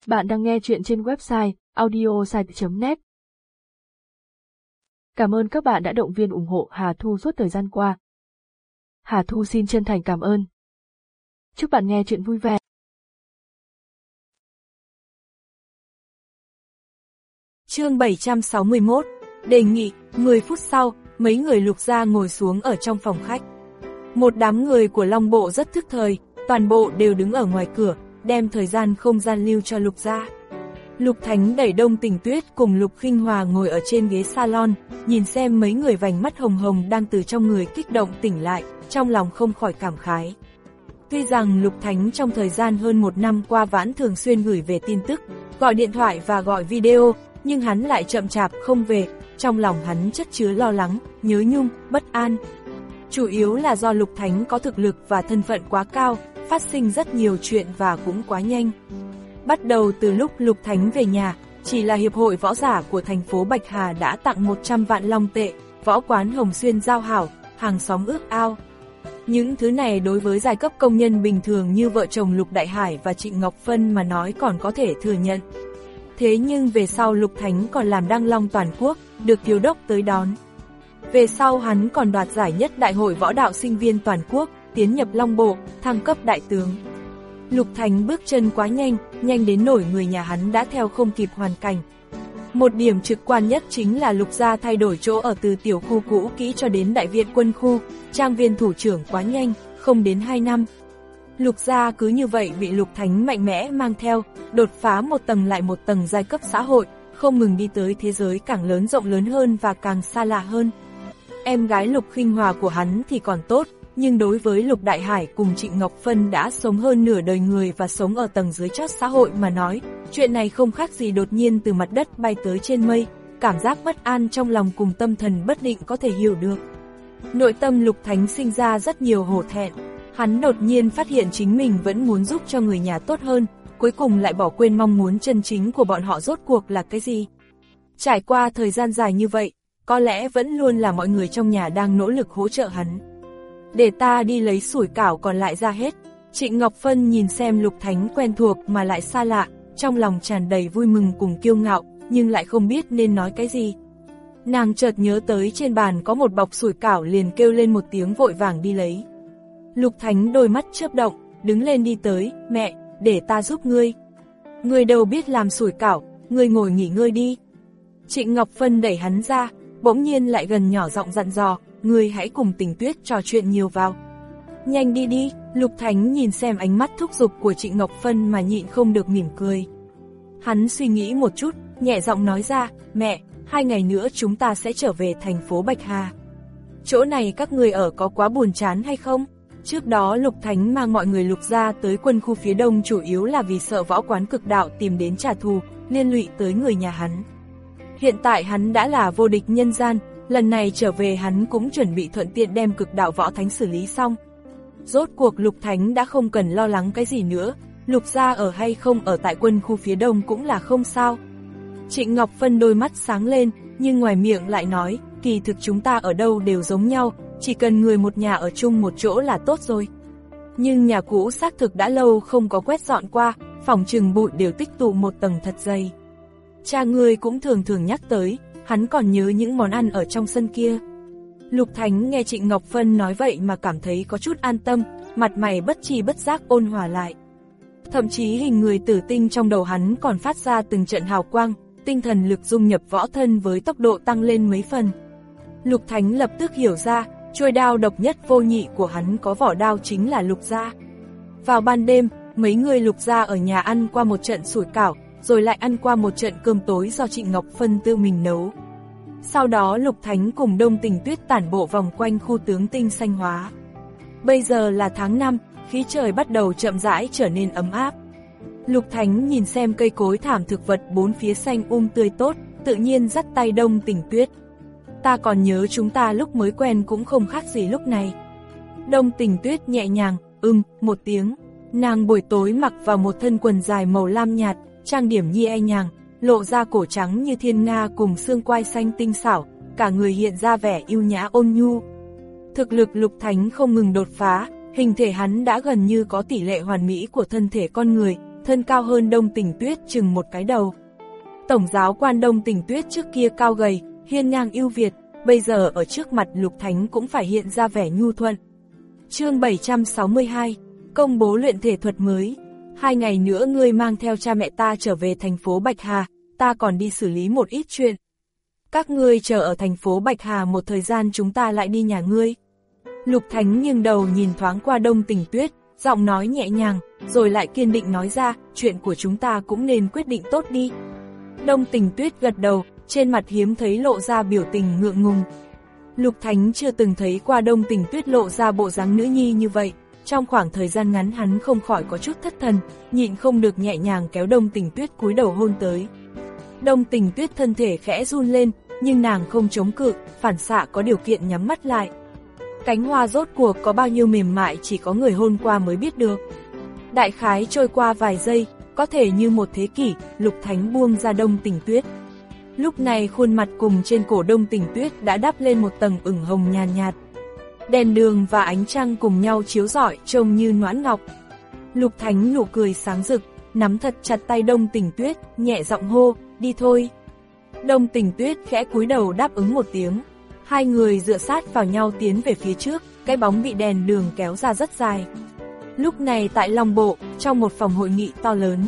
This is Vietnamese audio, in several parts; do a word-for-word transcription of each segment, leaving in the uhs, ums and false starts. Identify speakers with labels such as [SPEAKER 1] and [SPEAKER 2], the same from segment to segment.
[SPEAKER 1] Bạn đang nghe chuyện trên website audiosite chấm net. Cảm ơn các bạn đã động viên ủng hộ Hà Thu suốt thời gian qua. Hà Thu xin chân thành cảm ơn. Chúc bạn nghe chuyện vui vẻ.
[SPEAKER 2] Chương bảy trăm sáu mươi mốt, đề nghị. Mười phút sau, mấy người Lục gia ngồi xuống ở trong phòng khách. Một đám người của Long Bộ rất thức thời, toàn bộ đều đứng ở ngoài cửa, đem thời gian không gian lưu cho Lục gia. Lục Thánh đẩy Đông Tình Tuyết cùng Lục Khinh Hòa ngồi ở trên ghế salon, nhìn xem mấy người vành mắt hồng hồng đang từ trong người kích động tỉnh lại, trong lòng không khỏi cảm khái. Tuy rằng Lục Thánh trong thời gian hơn một năm qua vẫn thường xuyên gửi về tin tức, gọi điện thoại và gọi video, nhưng hắn lại chậm chạp không về, trong lòng hắn chất chứa lo lắng, nhớ nhung, bất an. Chủ yếu là do Lục Thánh có thực lực và thân phận quá cao, phát sinh rất nhiều chuyện và cũng quá nhanh. Bắt đầu từ lúc Lục Thánh về nhà, chỉ là hiệp hội võ giả của thành phố Bạch Hà đã tặng một trăm vạn long tệ, võ quán Hồng Xuyên giao hảo, hàng xóm ước ao. Những thứ này đối với giai cấp công nhân bình thường như vợ chồng Lục Đại Hải và Trịnh Ngọc Phân mà nói còn có thể thừa nhận. Thế nhưng về sau Lục Thánh còn làm đăng long toàn quốc, được thiếu đốc tới đón. Về sau hắn còn đoạt giải nhất đại hội võ đạo sinh viên toàn quốc, tiến nhập Long Bộ, thăng cấp đại tướng. Lục Thánh bước chân quá nhanh, nhanh đến nổi người nhà hắn đã theo không kịp hoàn cảnh. Một điểm trực quan nhất chính là Lục gia thay đổi chỗ ở từ tiểu khu cũ kỹ cho đến đại viện quân khu, trang viên thủ trưởng quá nhanh, không đến hai năm. Lục gia cứ như vậy bị Lục Thánh mạnh mẽ mang theo, đột phá một tầng lại một tầng giai cấp xã hội, không ngừng đi tới thế giới càng lớn rộng lớn hơn và càng xa lạ hơn. Em gái Lục Khinh Hòa của hắn thì còn tốt, nhưng đối với Lục Đại Hải cùng Trịnh Ngọc Phân đã sống hơn nửa đời người và sống ở tầng dưới chót xã hội mà nói, chuyện này không khác gì đột nhiên từ mặt đất bay tới trên mây, cảm giác bất an trong lòng cùng tâm thần bất định có thể hiểu được. Nội tâm Lục Thánh sinh ra rất nhiều hổ thẹn, hắn đột nhiên phát hiện chính mình vẫn muốn giúp cho người nhà tốt hơn, cuối cùng lại bỏ quên mong muốn chân chính của bọn họ rốt cuộc là cái gì. Trải qua thời gian dài như vậy, có lẽ vẫn luôn là mọi người trong nhà đang nỗ lực hỗ trợ hắn. Để ta đi lấy sủi cảo còn lại ra hết. Trịnh Ngọc Phân nhìn xem Lục Thánh quen thuộc mà lại xa lạ, trong lòng tràn đầy vui mừng cùng kiêu ngạo, nhưng lại không biết nên nói cái gì. Nàng chợt nhớ tới trên bàn có một bọc sủi cảo liền kêu lên một tiếng vội vàng đi lấy. Lục Thánh đôi mắt chớp động, đứng lên đi tới, mẹ, để ta giúp ngươi. Ngươi đâu biết làm sủi cảo, ngươi ngồi nghỉ ngơi đi. Trịnh Ngọc Phân đẩy hắn ra, bỗng nhiên lại gần nhỏ giọng dặn dò, ngươi hãy cùng Tình Tuyết trò chuyện nhiều vào. Nhanh đi đi, Lục Thánh nhìn xem ánh mắt thúc giục của Trịnh Ngọc Phân mà nhịn không được mỉm cười. Hắn suy nghĩ một chút, nhẹ giọng nói ra, mẹ, hai ngày nữa chúng ta sẽ trở về thành phố Bạch Hà. Chỗ này các người ở có quá buồn chán hay không? Trước đó Lục Thánh mang mọi người Lục gia tới quân khu phía đông chủ yếu là vì sợ võ quán Cực Đạo tìm đến trả thù, liên lụy tới người nhà hắn. Hiện tại hắn đã là vô địch nhân gian, lần này trở về hắn cũng chuẩn bị thuận tiện đem Cực Đạo võ thánh xử lý xong. Rốt cuộc Lục Thánh đã không cần lo lắng cái gì nữa, Lục gia ở hay không ở tại quân khu phía đông cũng là không sao. Trịnh Ngọc Phân đôi mắt sáng lên, nhưng ngoài miệng lại nói, kỳ thực chúng ta ở đâu đều giống nhau, chỉ cần người một nhà ở chung một chỗ là tốt rồi. Nhưng nhà cũ xác thực đã lâu không có quét dọn qua, phòng trừng bụi đều tích tụ một tầng thật dày. Cha ngươi cũng thường thường nhắc tới, hắn còn nhớ những món ăn ở trong sân kia. Lục Thánh nghe Trịnh Ngọc Phân nói vậy mà cảm thấy có chút an tâm, mặt mày bất tri bất giác ôn hòa lại. Thậm chí hình người tử tinh trong đầu hắn còn phát ra từng trận hào quang, tinh thần lực dung nhập võ thân với tốc độ tăng lên mấy phần. Lục Thánh lập tức hiểu ra, chuôi đao độc nhất vô nhị của hắn có vỏ đao chính là Lục gia. Vào ban đêm, mấy người Lục gia ở nhà ăn qua một trận sủi cảo, rồi lại ăn qua một trận cơm tối do Trịnh Ngọc Phân tự mình nấu. Sau đó Lục Thánh cùng Đông Tình Tuyết tản bộ vòng quanh khu tướng tinh xanh hóa. Bây giờ là tháng năm, khí trời bắt đầu chậm rãi trở nên ấm áp. Lục Thánh nhìn xem cây cối thảm thực vật bốn phía xanh um tươi tốt, tự nhiên dắt tay Đông Tình Tuyết. Ta còn nhớ chúng ta lúc mới quen cũng không khác gì lúc này. Đông Tình Tuyết nhẹ nhàng, ừm, một tiếng. Nàng buổi tối mặc vào một thân quần dài màu lam nhạt, trang điểm nhi e nhàng, lộ ra cổ trắng như thiên nga cùng xương quai xanh tinh xảo, cả người hiện ra vẻ yêu nhã ôn nhu. Thực lực Lục Thánh không ngừng đột phá, hình thể hắn đã gần như có tỷ lệ hoàn mỹ của thân thể con người, thân cao hơn Đông Tình Tuyết chừng một cái đầu. Tổng giáo quan Đông Tình Tuyết trước kia cao gầy, hiên ngang ưu việt, bây giờ ở trước mặt Lục Thánh cũng phải hiện ra vẻ nhu thuận. Chương bảy trăm sáu mươi hai, công bố luyện thể thuật mới. Hai ngày nữa ngươi mang theo cha mẹ ta trở về thành phố Bạch Hà, ta còn đi xử lý một ít chuyện. Các ngươi chờ ở thành phố Bạch Hà một thời gian, chúng ta lại đi nhà ngươi. Lục Thánh nghiêng đầu nhìn thoáng qua Đông Tình Tuyết, giọng nói nhẹ nhàng, rồi lại kiên định nói ra, chuyện của chúng ta cũng nên quyết định tốt đi. Đông Tình Tuyết gật đầu, trên mặt hiếm thấy lộ ra biểu tình ngượng ngùng. Lục Thánh chưa từng thấy qua Đông Tình Tuyết lộ ra bộ dáng nữ nhi như vậy, trong khoảng thời gian ngắn hắn không khỏi có chút thất thần, nhịn không được nhẹ nhàng kéo Đông Tình Tuyết cúi đầu hôn tới. Đông Tình Tuyết thân thể khẽ run lên, nhưng nàng không chống cự, phản xạ có điều kiện nhắm mắt lại. Cánh hoa rốt cuộc có bao nhiêu mềm mại chỉ có người hôn qua mới biết được. Đại khái trôi qua vài giây, có thể như một thế kỷ, Lục Thánh buông ra Đông Tình Tuyết. Lúc này khuôn mặt cùng trên cổ Đông Tình Tuyết đã đắp lên một tầng ửng hồng nhàn nhạt, nhạt. Đèn đường và ánh trăng cùng nhau chiếu rọi trông như noãn ngọc. Lục Thánh nụ cười sáng rực, nắm thật chặt tay Đông Tình Tuyết, nhẹ giọng hô, đi thôi. Đông Tình Tuyết khẽ cúi đầu đáp ứng một tiếng. Hai người dựa sát vào nhau tiến về phía trước, cái bóng bị đèn đường kéo ra rất dài. Lúc này tại Long Bộ, trong một phòng hội nghị to lớn,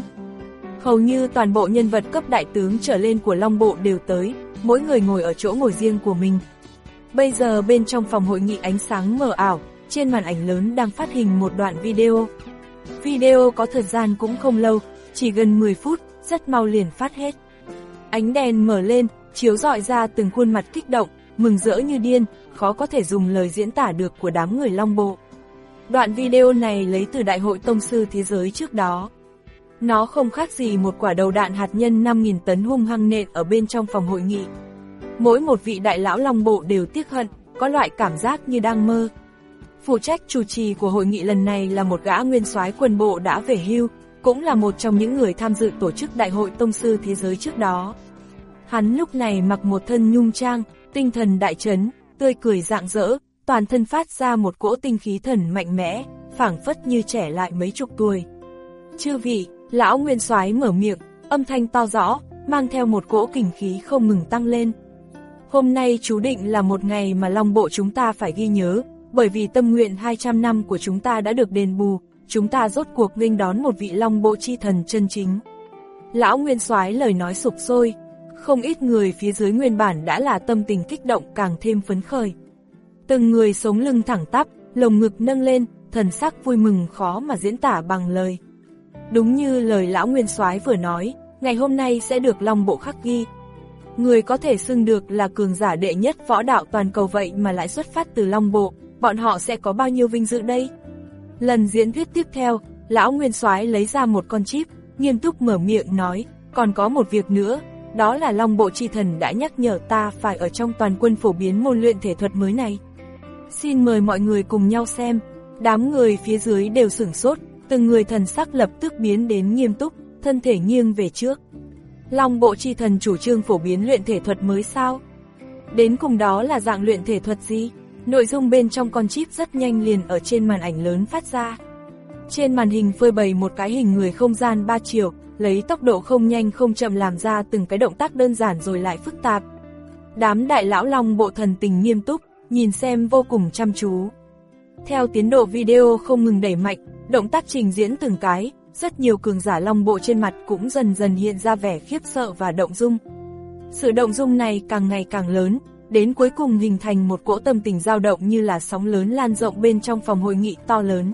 [SPEAKER 2] hầu như toàn bộ nhân vật cấp đại tướng trở lên của Long Bộ đều tới, mỗi người ngồi ở chỗ ngồi riêng của mình. Bây giờ bên trong phòng hội nghị ánh sáng mờ ảo, trên màn ảnh lớn đang phát hình một đoạn video. Video có thời gian cũng không lâu, chỉ gần mười phút, rất mau liền phát hết. Ánh đèn mở lên, chiếu rọi ra từng khuôn mặt kích động, mừng rỡ như điên, khó có thể dùng lời diễn tả được của đám người Long Bộ. Đoạn video này lấy từ Đại hội Tông sư Thế giới trước đó. Nó không khác gì một quả đầu đạn hạt nhân năm nghìn tấn hung hăng nện ở bên trong phòng hội nghị. Mỗi một vị đại lão Long Bộ đều tiếc hận, có loại cảm giác như đang mơ. Phụ trách chủ trì của hội nghị lần này là một gã nguyên soái quân bộ đã về hưu, cũng là một trong những người tham dự tổ chức Đại hội Tông sư Thế giới trước đó. Hắn lúc này mặc một thân nhung trang, tinh thần đại chấn, tươi cười rạng rỡ, toàn thân phát ra một cỗ tinh khí thần mạnh mẽ, phảng phất như trẻ lại mấy chục tuổi. Chư vị, lão nguyên soái mở miệng, âm thanh to rõ, mang theo một cỗ kình khí không ngừng tăng lên. Hôm nay chú định là một ngày mà Long Bộ chúng ta phải ghi nhớ, bởi vì tâm nguyện hai trăm năm của chúng ta đã được đền bù, chúng ta rốt cuộc nghênh đón một vị Long Bộ chi thần chân chính. Lão nguyên soái lời nói sục sôi, không ít người phía dưới nguyên bản đã là tâm tình kích động càng thêm phấn khởi. Từng người sống lưng thẳng tắp, lồng ngực nâng lên, thần sắc vui mừng khó mà diễn tả bằng lời. Đúng như lời lão nguyên soái vừa nói, ngày hôm nay sẽ được Long Bộ khắc ghi. Người có thể xưng được là cường giả đệ nhất võ đạo toàn cầu vậy mà lại xuất phát từ Long Bộ, bọn họ sẽ có bao nhiêu vinh dự đây? Lần diễn thuyết tiếp theo, lão nguyên soái lấy ra một con chip, nghiêm túc mở miệng nói, còn có một việc nữa, đó là Long Bộ chi thần đã nhắc nhở ta phải ở trong toàn quân phổ biến môn luyện thể thuật mới này. Xin mời mọi người cùng nhau xem. Đám người phía dưới đều sửng sốt, từng người thần sắc lập tức biến đến nghiêm túc, thân thể nghiêng về trước. Long Bộ chi thần chủ trương phổ biến luyện thể thuật mới sao? Đến cùng đó là dạng luyện thể thuật gì? Nội dung bên trong con chip rất nhanh liền ở trên màn ảnh lớn phát ra. Trên màn hình phơi bày một cái hình người không gian ba chiều, lấy tốc độ không nhanh không chậm làm ra từng cái động tác đơn giản rồi lại phức tạp. Đám đại lão Long Bộ thần tình nghiêm túc, nhìn xem vô cùng chăm chú. Theo tiến độ video không ngừng đẩy mạnh, động tác trình diễn từng cái, rất nhiều cường giả Long Bộ trên mặt cũng dần dần hiện ra vẻ khiếp sợ và động dung. Sự động dung này càng ngày càng lớn, đến cuối cùng hình thành một cỗ tâm tình dao động như là sóng lớn lan rộng bên trong phòng hội nghị to lớn.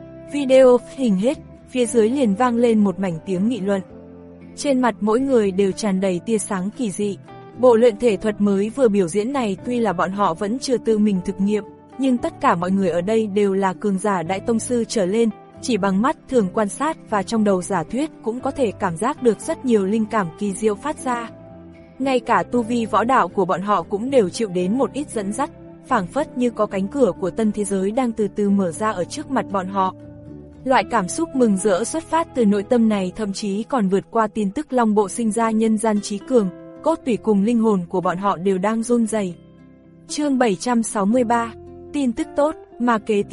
[SPEAKER 2] Video hình hết, phía dưới liền vang lên một mảnh tiếng nghị luận. Trên mặt mỗi người đều tràn đầy tia sáng kỳ dị. Bộ luyện thể thuật mới vừa biểu diễn này tuy là bọn họ vẫn chưa tự mình thực nghiệm, nhưng tất cả mọi người ở đây đều là cường giả đại tông sư trở lên, chỉ bằng mắt thường quan sát và trong đầu giả thuyết cũng có thể cảm giác được rất nhiều linh cảm kỳ diệu phát ra. Ngay cả tu vi võ đạo của bọn họ cũng đều chịu đến một ít dẫn dắt, phảng phất như có cánh cửa của tân thế giới đang từ từ mở ra ở trước mặt bọn họ. Loại cảm xúc mừng rỡ xuất phát từ nội tâm này thậm chí còn vượt qua tin tức Long Bộ sinh ra nhân gian trí cường, cốt tủy cùng linh hồn của bọn họ đều đang run rẩy. Chương bảy trăm sáu mươi ba, tin tức tốt, mà kế tiếp,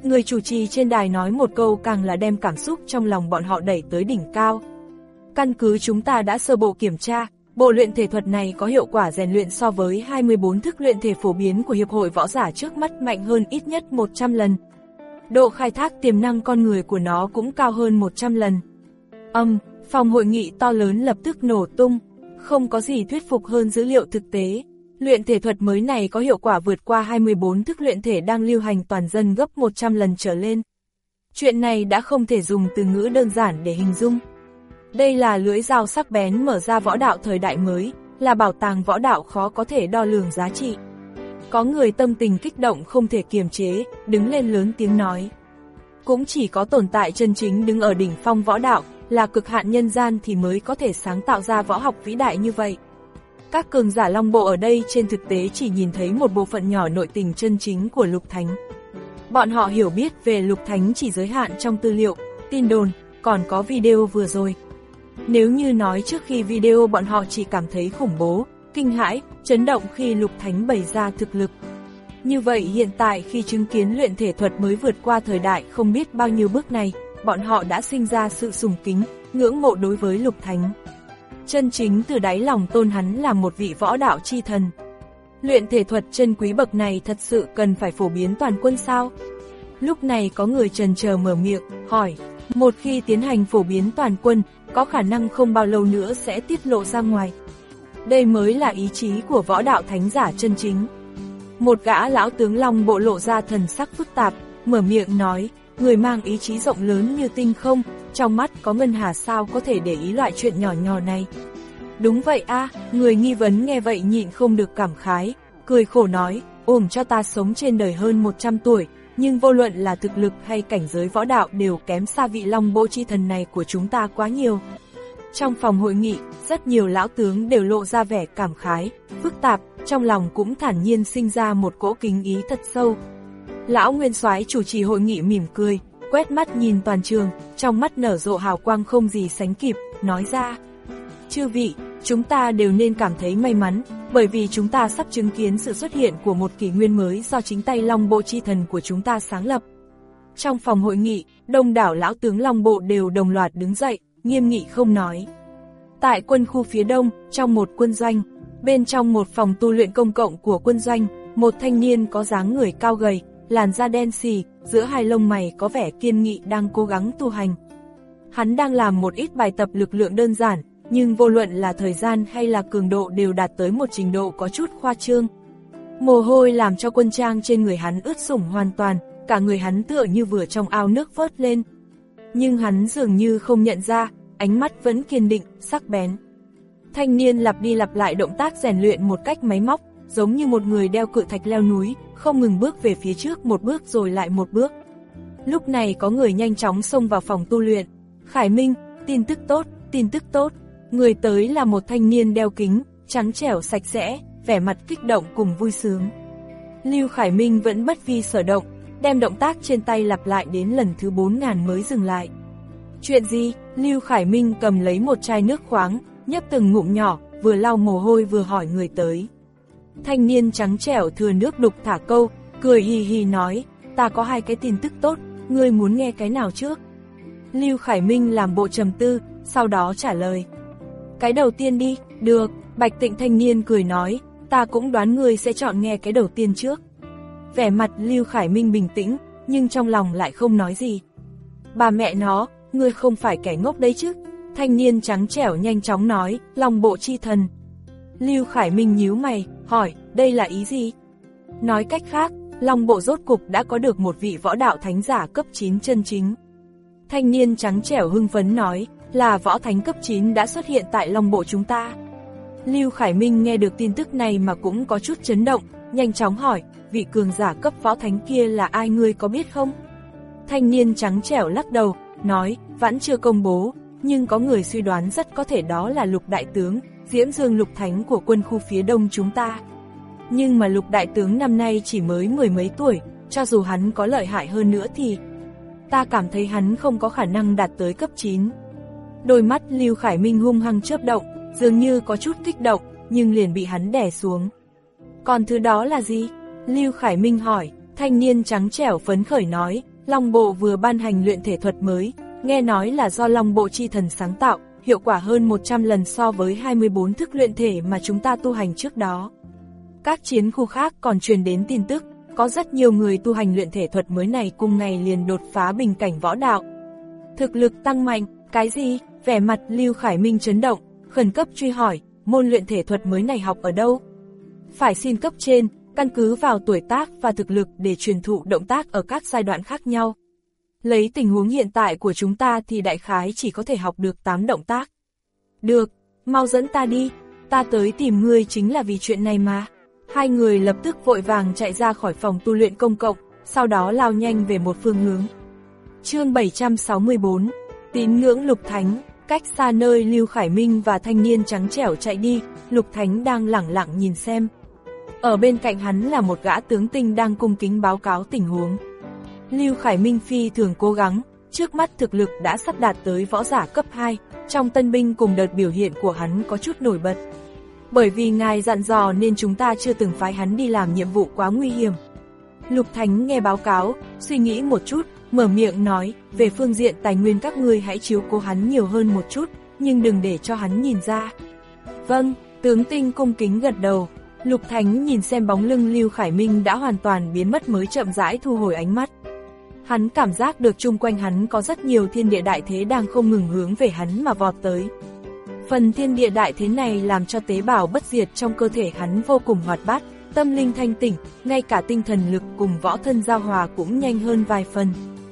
[SPEAKER 2] Người chủ trì trên đài nói một câu càng là đem cảm xúc trong lòng bọn họ đẩy tới đỉnh cao. Căn cứ chúng ta đã sơ bộ kiểm tra, bộ luyện thể thuật này có hiệu quả rèn luyện so với hai mươi bốn thức luyện thể phổ biến của Hiệp hội Võ giả trước mắt mạnh hơn ít nhất một trăm lần. Độ khai thác tiềm năng con người của nó cũng cao hơn một trăm lần. Âm, phòng hội nghị to lớn lập tức nổ tung, không có gì thuyết phục hơn dữ liệu thực tế. Luyện thể thuật mới này có hiệu quả vượt qua hai mươi bốn thức luyện thể đang lưu hành toàn dân gấp một trăm lần trở lên. Chuyện này đã không thể dùng từ ngữ đơn giản để hình dung. Đây là lưỡi dao sắc bén mở ra võ đạo thời đại mới, là bảo tàng võ đạo khó có thể đo lường giá trị. Có người tâm tình kích động không thể kiềm chế, đứng lên lớn tiếng nói. Cũng chỉ có tồn tại chân chính đứng ở đỉnh phong võ đạo, là cực hạn nhân gian thì mới có thể sáng tạo ra võ học vĩ đại như vậy. Các cường giả Long Bộ ở đây trên thực tế chỉ nhìn thấy một bộ phận nhỏ nội tình chân chính của Lục Thánh. Bọn họ hiểu biết về Lục Thánh chỉ giới hạn trong tư liệu, tin đồn, còn có video vừa rồi. Nếu như nói trước khi video bọn họ chỉ cảm thấy khủng bố, kinh hãi, chấn động khi Lục Thánh bày ra thực lực. Như vậy hiện tại khi chứng kiến luyện thể thuật mới vượt qua thời đại không biết bao nhiêu bước này, bọn họ đã sinh ra sự sùng kính, ngưỡng mộ đối với Lục Thánh. Chân chính từ đáy lòng tôn hắn là một vị võ đạo chi thần. Luyện thể thuật chân quý bậc này thật sự cần phải phổ biến toàn quân sao? Lúc này có người chần chờ mở miệng, hỏi, một khi tiến hành phổ biến toàn quân, có khả năng không bao lâu nữa sẽ tiết lộ ra ngoài. Đây mới là ý chí của võ đạo thánh giả chân chính. Một gã lão tướng Long Bộ lộ ra thần sắc phức tạp, mở miệng nói, người mang ý chí rộng lớn như tinh không, trong mắt có ngân hà sao có thể để ý loại chuyện nhỏ nhỏ này. Đúng vậy a, người nghi vấn nghe vậy nhịn không được cảm khái, cười khổ nói, ôm cho ta sống trên đời hơn một trăm tuổi, nhưng vô luận là thực lực hay cảnh giới võ đạo đều kém xa vị Long Bộ chi thần này của chúng ta quá nhiều. Trong phòng hội nghị, rất nhiều lão tướng đều lộ ra vẻ cảm khái, phức tạp, trong lòng cũng thản nhiên sinh ra một cỗ kính ý thật sâu. Lão Nguyên Soái chủ trì hội nghị mỉm cười, quét mắt nhìn toàn trường, trong mắt nở rộ hào quang không gì sánh kịp, nói ra. Chư vị, chúng ta đều nên cảm thấy may mắn, bởi vì chúng ta sắp chứng kiến sự xuất hiện của một kỷ nguyên mới do chính tay Long Bộ chi thần của chúng ta sáng lập. Trong phòng hội nghị, đông đảo lão tướng Long Bộ đều đồng loạt đứng dậy, nghiêm nghị không nói. Tại quân khu phía đông, trong một quân doanh, bên trong một phòng tu luyện công cộng của quân doanh, một thanh niên có dáng người cao gầy, làn da đen xì, giữa hai lông mày có vẻ kiên nghị đang cố gắng tu hành. Hắn đang làm một ít bài tập lực lượng đơn giản, nhưng vô luận là thời gian hay là cường độ đều đạt tới một trình độ có chút khoa trương. Mồ hôi làm cho quân trang trên người hắn ướt sũng hoàn toàn, cả người hắn tựa như vừa trong ao nước vớt lên. Nhưng hắn dường như không nhận ra, ánh mắt vẫn kiên định, sắc bén. Thanh niên lặp đi lặp lại động tác rèn luyện một cách máy móc, giống như một người đeo cự thạch leo núi, không ngừng bước về phía trước một bước rồi lại một bước. Lúc này có người nhanh chóng xông vào phòng tu luyện. Khải Minh, tin tức tốt, tin tức tốt. Người tới là một thanh niên đeo kính, trắng trẻo sạch sẽ, vẻ mặt kích động cùng vui sướng. Lưu Khải Minh vẫn bất vi sở động, đem động tác trên tay lặp lại đến lần thứ bốn ngàn mới dừng lại. Chuyện gì? Lưu Khải Minh cầm lấy một chai nước khoáng, nhấp từng ngụm nhỏ, vừa lau mồ hôi vừa hỏi người tới. Thanh niên trắng trẻo thừa nước đục thả câu, cười hì hì nói, ta có hai cái tin tức tốt, ngươi muốn nghe cái nào trước? Lưu Khải Minh làm bộ trầm tư, sau đó trả lời. Cái đầu tiên đi, được, Bạch Tịnh thanh niên cười nói, ta cũng đoán ngươi sẽ chọn nghe cái đầu tiên trước. Vẻ mặt Lưu Khải Minh bình tĩnh, nhưng trong lòng lại không nói gì. Bà mẹ nó, ngươi không phải kẻ ngốc đấy chứ? Thanh niên trắng trẻo nhanh chóng nói, Long Bộ chi thần. Lưu Khải Minh nhíu mày, hỏi, đây là ý gì? Nói cách khác, Long Bộ rốt cục đã có được một vị võ đạo thánh giả cấp chín chân chính. Thanh niên trắng trẻo hưng phấn nói, là võ thánh cấp chín đã xuất hiện tại Long Bộ chúng ta. Lưu Khải Minh nghe được tin tức này mà cũng có chút chấn động, nhanh chóng hỏi, vị cường giả cấp võ thánh kia là ai ngươi có biết không? Thanh niên trắng trẻo lắc đầu, nói, vẫn chưa công bố, nhưng có người suy đoán rất có thể đó là Lục đại tướng, Diễm Dương Lục Thánh của quân khu phía đông chúng ta. Nhưng mà Lục đại tướng năm nay chỉ mới mười mấy tuổi, cho dù hắn có lợi hại hơn nữa thì ta cảm thấy hắn không có khả năng đạt tới cấp chín. Đôi mắt Lưu Khải Minh hung hăng chớp động, dường như có chút kích động, nhưng liền bị hắn đè xuống. Còn thứ đó là gì? Lưu Khải Minh hỏi. Thanh niên trắng trẻo phấn khởi nói, Long Bộ vừa ban hành luyện thể thuật mới, nghe nói là do Long Bộ chi thần sáng tạo, hiệu quả hơn một trăm lần so với hai mươi bốn thức luyện thể mà chúng ta tu hành trước đó. Các chiến khu khác còn truyền đến tin tức, có rất nhiều người tu hành luyện thể thuật mới này cùng ngày liền đột phá bình cảnh võ đạo. Thực lực tăng mạnh, cái gì? Vẻ mặt Lưu Khải Minh chấn động, khẩn cấp truy hỏi, môn luyện thể thuật mới này học ở đâu? Phải xin cấp trên, căn cứ vào tuổi tác và thực lực để truyền thụ động tác ở các giai đoạn khác nhau. Lấy tình huống hiện tại của chúng ta thì đại khái chỉ có thể học được tám động tác. Được, mau dẫn ta đi, ta tới tìm ngươi chính là vì chuyện này mà. Hai người lập tức vội vàng chạy ra khỏi phòng tu luyện công cộng, sau đó lao nhanh về một phương hướng. Chương bảy trăm sáu mươi bốn, tín ngưỡng Lục Thánh. Cách xa nơi Lưu Khải Minh và thanh niên trắng trẻo chạy đi, Lục Thánh đang lẳng lặng nhìn xem. Ở bên cạnh hắn là một gã tướng tinh đang cung kính báo cáo tình huống. Lưu Khải Minh phi thường cố gắng, trước mắt thực lực đã sắp đạt tới võ giả cấp hai, trong tân binh cùng đợt biểu hiện của hắn có chút nổi bật. Bởi vì ngài dặn dò nên chúng ta chưa từng phái hắn đi làm nhiệm vụ quá nguy hiểm. Lục Thánh nghe báo cáo, suy nghĩ một chút, mở miệng nói, về phương diện tài nguyên các ngươi hãy chiếu cố hắn nhiều hơn một chút, nhưng đừng để cho hắn nhìn ra. Vâng, tướng tinh cung kính gật đầu. Lục Thánh nhìn xem bóng lưng Lưu Khải Minh đã hoàn toàn biến mất mới chậm rãi thu hồi ánh mắt. Hắn cảm giác được chung quanh hắn có rất nhiều thiên địa đại thế đang không ngừng hướng về hắn mà vọt tới. Phần thiên địa đại thế này làm cho tế bào bất diệt trong cơ thể hắn vô cùng hoạt bát, tâm linh thanh tỉnh, ngay cả tinh thần lực cùng võ thân giao hòa cũng nhanh hơn vài phần.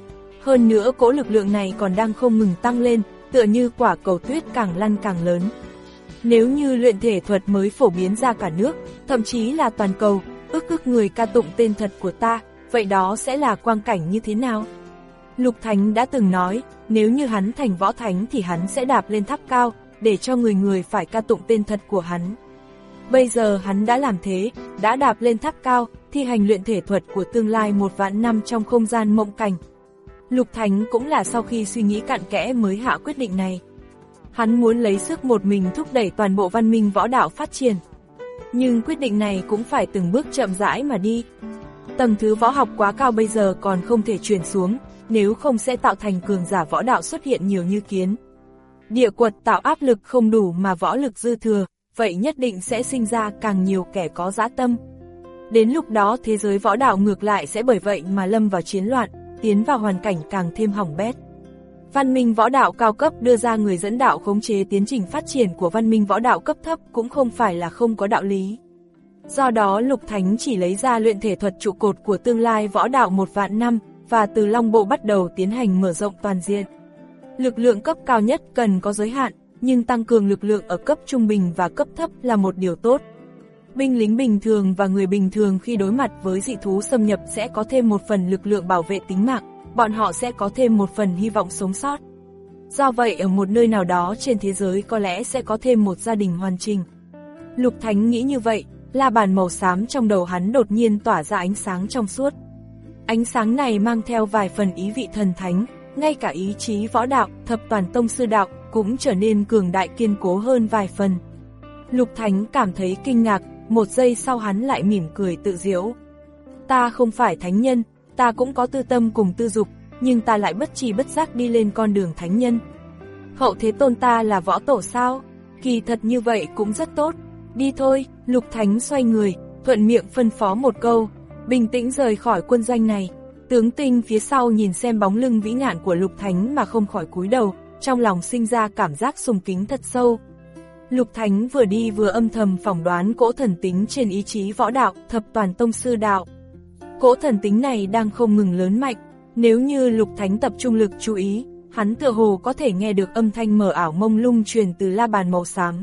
[SPEAKER 2] Hơn nữa cỗ lực lượng này còn đang không ngừng tăng lên, tựa như quả cầu tuyết càng lăn càng lớn. Nếu như luyện thể thuật mới phổ biến ra cả nước, thậm chí là toàn cầu, ức ức người ca tụng tên thật của ta, vậy đó sẽ là quang cảnh như thế nào? Lục Thánh đã từng nói, nếu như hắn thành võ thánh thì hắn sẽ đạp lên tháp cao, để cho người người phải ca tụng tên thật của hắn. Bây giờ hắn đã làm thế, đã đạp lên tháp cao, thi hành luyện thể thuật của tương lai một vạn năm trong không gian mộng cảnh. Lục Thánh cũng là sau khi suy nghĩ cặn kẽ mới hạ quyết định này. Hắn muốn lấy sức một mình thúc đẩy toàn bộ văn minh võ đạo phát triển. Nhưng quyết định này cũng phải từng bước chậm rãi mà đi. Tầng thứ võ học quá cao bây giờ còn không thể truyền xuống, nếu không sẽ tạo thành cường giả võ đạo xuất hiện nhiều như kiến. Địa quật tạo áp lực không đủ mà võ lực dư thừa, vậy nhất định sẽ sinh ra càng nhiều kẻ có dã tâm. Đến lúc đó thế giới võ đạo ngược lại sẽ bởi vậy mà lâm vào chiến loạn, tiến vào hoàn cảnh càng thêm hỏng bét. Văn minh võ đạo cao cấp đưa ra người dẫn đạo khống chế tiến trình phát triển của văn minh võ đạo cấp thấp cũng không phải là không có đạo lý. Do đó Lục Thánh chỉ lấy ra luyện thể thuật trụ cột của tương lai võ đạo một vạn năm, và từ Long Bộ bắt đầu tiến hành mở rộng toàn diện. Lực lượng cấp cao nhất cần có giới hạn, nhưng tăng cường lực lượng ở cấp trung bình và cấp thấp là một điều tốt. Binh lính bình thường và người bình thường khi đối mặt với dị thú xâm nhập sẽ có thêm một phần lực lượng bảo vệ tính mạng, bọn họ sẽ có thêm một phần hy vọng sống sót. Do vậy ở một nơi nào đó trên thế giới có lẽ sẽ có thêm một gia đình hoàn chỉnh. Lục Thánh nghĩ như vậy, la bàn màu xám trong đầu hắn đột nhiên tỏa ra ánh sáng trong suốt. Ánh sáng này mang theo vài phần ý vị thần thánh, ngay cả ý chí võ đạo, thập toàn tông sư đạo cũng trở nên cường đại kiên cố hơn vài phần. Lục Thánh cảm thấy kinh ngạc, một giây sau hắn lại mỉm cười tự giễu. Ta không phải thánh nhân, ta cũng có tư tâm cùng tư dục, nhưng ta lại bất tri bất giác đi lên con đường thánh nhân. Hậu thế tôn ta là võ tổ sao? Kỳ thật như vậy cũng rất tốt. Đi thôi, Lục Thánh xoay người, thuận miệng phân phó một câu, bình tĩnh rời khỏi quân doanh này. Tướng tinh phía sau nhìn xem bóng lưng vĩ ngạn của Lục Thánh mà không khỏi cúi đầu, trong lòng sinh ra cảm giác sùng kính thật sâu. Lục Thánh vừa đi vừa âm thầm phỏng đoán cỗ thần tính trên ý chí võ đạo, thập toàn tông sư đạo. Cỗ thần tính này đang không ngừng lớn mạnh, nếu như Lục Thánh tập trung lực chú ý, hắn tựa hồ có thể nghe được âm thanh mờ ảo mông lung truyền từ la bàn màu xám.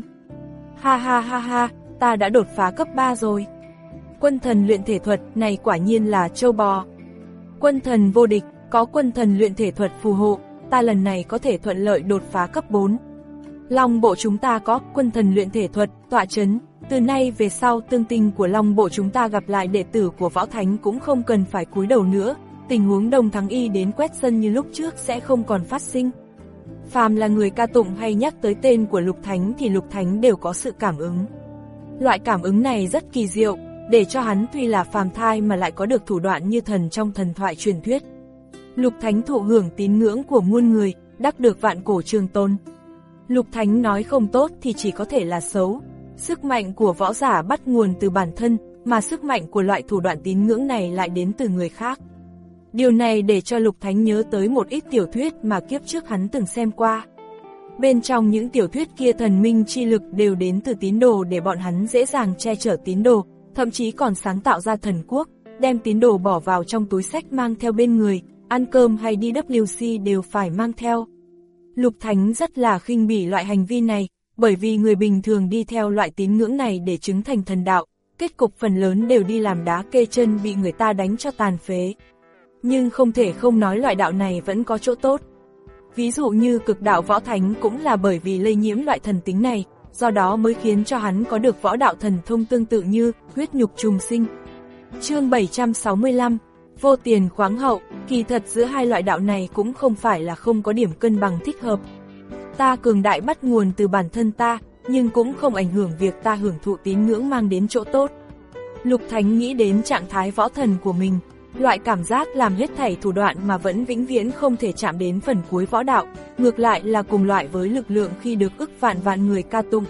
[SPEAKER 2] Ha ha ha ha, ta đã đột phá cấp ba rồi. Quân thần luyện thể thuật này quả nhiên là châu bò. Quân thần vô địch, có quân thần luyện thể thuật phù hộ, ta lần này có thể thuận lợi đột phá cấp bốn. Long Bộ chúng ta có quân thần luyện thể thuật, tọa chấn, từ nay về sau tương tinh của Long Bộ chúng ta gặp lại đệ tử của Võ Thánh cũng không cần phải cúi đầu nữa, tình huống Đông Thắng Y đến quét sân như lúc trước sẽ không còn phát sinh. Phàm là người ca tụng hay nhắc tới tên của Lục Thánh thì Lục Thánh đều có sự cảm ứng. Loại cảm ứng này rất kỳ diệu, để cho hắn tuy là phàm thai mà lại có được thủ đoạn như thần trong thần thoại truyền thuyết. Lục Thánh thụ hưởng tín ngưỡng của muôn người, đắc được vạn cổ trường tồn. Lục Thánh nói không tốt thì chỉ có thể là xấu. Sức mạnh của võ giả bắt nguồn từ bản thân, mà sức mạnh của loại thủ đoạn tín ngưỡng này lại đến từ người khác. Điều này để cho Lục Thánh nhớ tới một ít tiểu thuyết mà kiếp trước hắn từng xem qua. Bên trong những tiểu thuyết kia thần minh chi lực đều đến từ tín đồ để bọn hắn dễ dàng che chở tín đồ, thậm chí còn sáng tạo ra thần quốc, đem tín đồ bỏ vào trong túi xách mang theo bên người, ăn cơm hay đi W C đều phải mang theo. Lục Thánh rất là khinh bỉ loại hành vi này, bởi vì người bình thường đi theo loại tín ngưỡng này để chứng thành thần đạo, kết cục phần lớn đều đi làm đá kê chân bị người ta đánh cho tàn phế. Nhưng không thể không nói loại đạo này vẫn có chỗ tốt. Ví dụ như cực đạo võ thánh cũng là bởi vì lây nhiễm loại thần tính này, do đó mới khiến cho hắn có được võ đạo thần thông tương tự như huyết nhục trùng sinh. Chương bảy trăm sáu mươi lăm, vô tiền khoáng hậu. Kỳ thật giữa hai loại đạo này cũng không phải là không có điểm cân bằng thích hợp. Ta cường đại bắt nguồn từ bản thân ta, nhưng cũng không ảnh hưởng việc ta hưởng thụ tín ngưỡng mang đến chỗ tốt. Lục Thánh nghĩ đến trạng thái võ thần của mình, loại cảm giác làm hết thảy thủ đoạn mà vẫn vĩnh viễn không thể chạm đến phần cuối võ đạo, ngược lại là cùng loại với lực lượng khi được ức vạn vạn người ca tụng.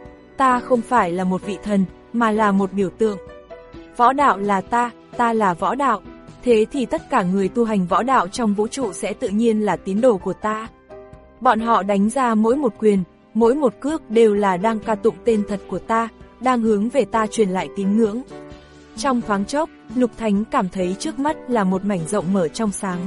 [SPEAKER 2] Ta không phải là một vị thần, mà là một biểu tượng. Võ đạo là ta, ta là võ đạo. Thế thì tất cả người tu hành võ đạo trong vũ trụ sẽ tự nhiên là tín đồ của ta. Bọn họ đánh ra mỗi một quyền, mỗi một cước đều là đang ca tụng tên thật của ta, đang hướng về ta truyền lại tín ngưỡng. Trong thoáng chốc, Lục Thánh cảm thấy trước mắt là một mảnh rộng mở trong sáng.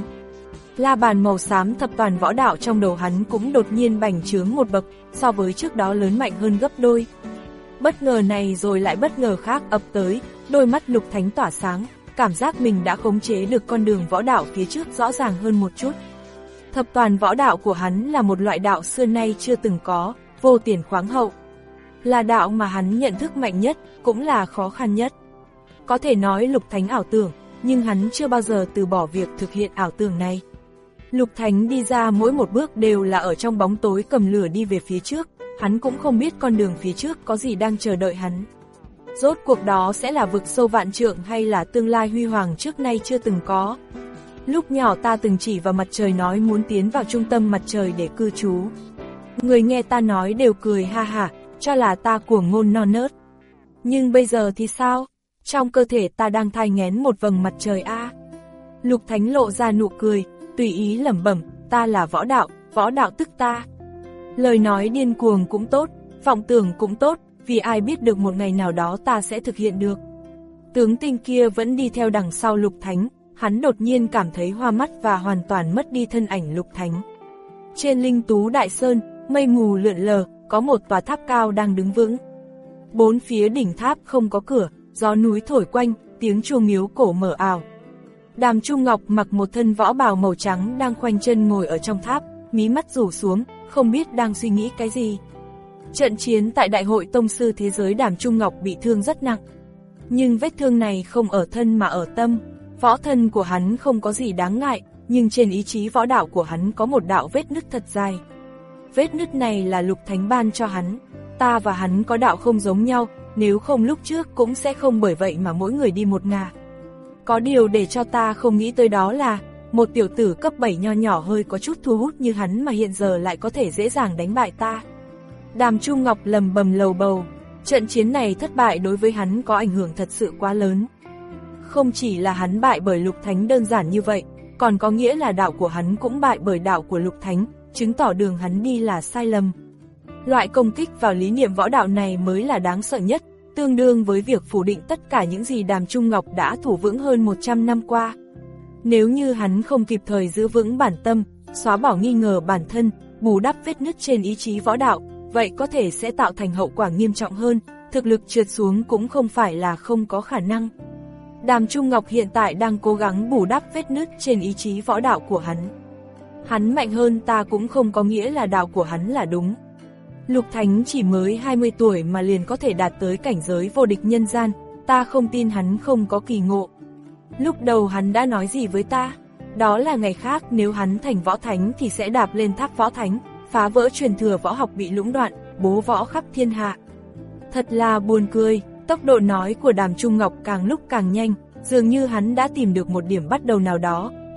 [SPEAKER 2] La bàn màu xám thập toàn võ đạo trong đầu hắn cũng đột nhiên bành trướng một bậc, so với trước đó lớn mạnh hơn gấp đôi. Bất ngờ này rồi lại bất ngờ khác ập tới, đôi mắt Lục Thánh tỏa sáng, cảm giác mình đã khống chế được con đường võ đạo phía trước rõ ràng hơn một chút. Thập toàn võ đạo của hắn là một loại đạo xưa nay chưa từng có, vô tiền khoáng hậu. Là đạo mà hắn nhận thức mạnh nhất, cũng là khó khăn nhất. Có thể nói Lục Thánh ảo tưởng, nhưng hắn chưa bao giờ từ bỏ việc thực hiện ảo tưởng này. Lục Thánh đi ra mỗi một bước đều là ở trong bóng tối cầm lửa đi về phía trước, hắn cũng không biết con đường phía trước có gì đang chờ đợi hắn. Rốt cuộc đó sẽ là vực sâu vạn trượng hay là tương lai huy hoàng trước nay chưa từng có. Lúc nhỏ ta từng chỉ vào mặt trời nói muốn tiến vào trung tâm mặt trời để cư trú. Người nghe ta nói đều cười ha hả, cho là ta cuồng ngôn non nớt. Nhưng bây giờ thì sao? Trong cơ thể ta đang thai nghén một vầng mặt trời a. À. Lục Thánh lộ ra nụ cười, tùy ý lẩm bẩm, ta là võ đạo, võ đạo tức ta. Lời nói điên cuồng cũng tốt, vọng tưởng cũng tốt, vì ai biết được một ngày nào đó ta sẽ thực hiện được. Tướng tinh kia vẫn đi theo đằng sau Lục Thánh, hắn đột nhiên cảm thấy hoa mắt và hoàn toàn mất đi thân ảnh Lục Thánh. Trên Linh Tú Đại Sơn, mây mù lượn lờ, có một tòa tháp cao đang đứng vững. Bốn phía đỉnh tháp không có cửa, gió núi thổi quanh, tiếng chuông miếu cổ mở ảo. Đàm Trung Ngọc mặc một thân võ bào màu trắng đang khoanh chân ngồi ở trong tháp, mí mắt rủ xuống, không biết đang suy nghĩ cái gì. Trận chiến tại Đại hội Tông sư Thế giới Đàm Trung Ngọc bị thương rất nặng. Nhưng vết thương này không ở thân mà ở tâm. Võ thân của hắn không có gì đáng ngại, nhưng trên ý chí võ đạo của hắn có một đạo vết nứt thật dài. Vết nứt này là Lục Thánh ban cho hắn. Ta và hắn có đạo không giống nhau, nếu không lúc trước cũng sẽ không bởi vậy mà mỗi người đi một ngả. Có điều để cho ta không nghĩ tới đó là, một tiểu tử cấp bảy nho nhỏ hơi có chút thu hút như hắn mà hiện giờ lại có thể dễ dàng đánh bại ta. Đàm Trung Ngọc lầm bầm lầu bầu, trận chiến này thất bại đối với hắn có ảnh hưởng thật sự quá lớn. Không chỉ là hắn bại bởi Lục Thánh đơn giản như vậy, còn có nghĩa là đạo của hắn cũng bại bởi đạo của Lục Thánh, chứng tỏ đường hắn đi là sai lầm. Loại công kích vào lý niệm võ đạo này mới là đáng sợ nhất, tương đương với việc phủ định tất cả những gì Đàm Trung Ngọc đã thủ vững hơn một trăm năm qua. Nếu như hắn không kịp thời giữ vững bản tâm, xóa bỏ nghi ngờ bản thân, bù đắp vết nứt trên ý chí võ đạo, vậy có thể sẽ tạo thành hậu quả nghiêm trọng hơn, thực lực trượt xuống cũng không phải là không có khả năng. Đàm Trung Ngọc hiện tại đang cố gắng bù đắp vết nứt trên ý chí võ đạo của hắn. Hắn mạnh hơn ta cũng không có nghĩa là đạo của hắn là đúng. Lục Thánh chỉ mới hai mươi tuổi mà liền có thể đạt tới cảnh giới vô địch nhân gian, ta không tin hắn không có kỳ ngộ. Lúc đầu hắn đã nói gì với ta? Đó là ngày khác nếu hắn thành võ thánh thì sẽ đạp lên tháp võ thánh, phá vỡ truyền thừa võ học bị lũng đoạn, bố võ khắp thiên hạ. Thật là buồn cười, tốc độ nói của Đàm Trung Ngọc càng lúc càng nhanh, dường như hắn đã tìm được một điểm bắt đầu nào đó,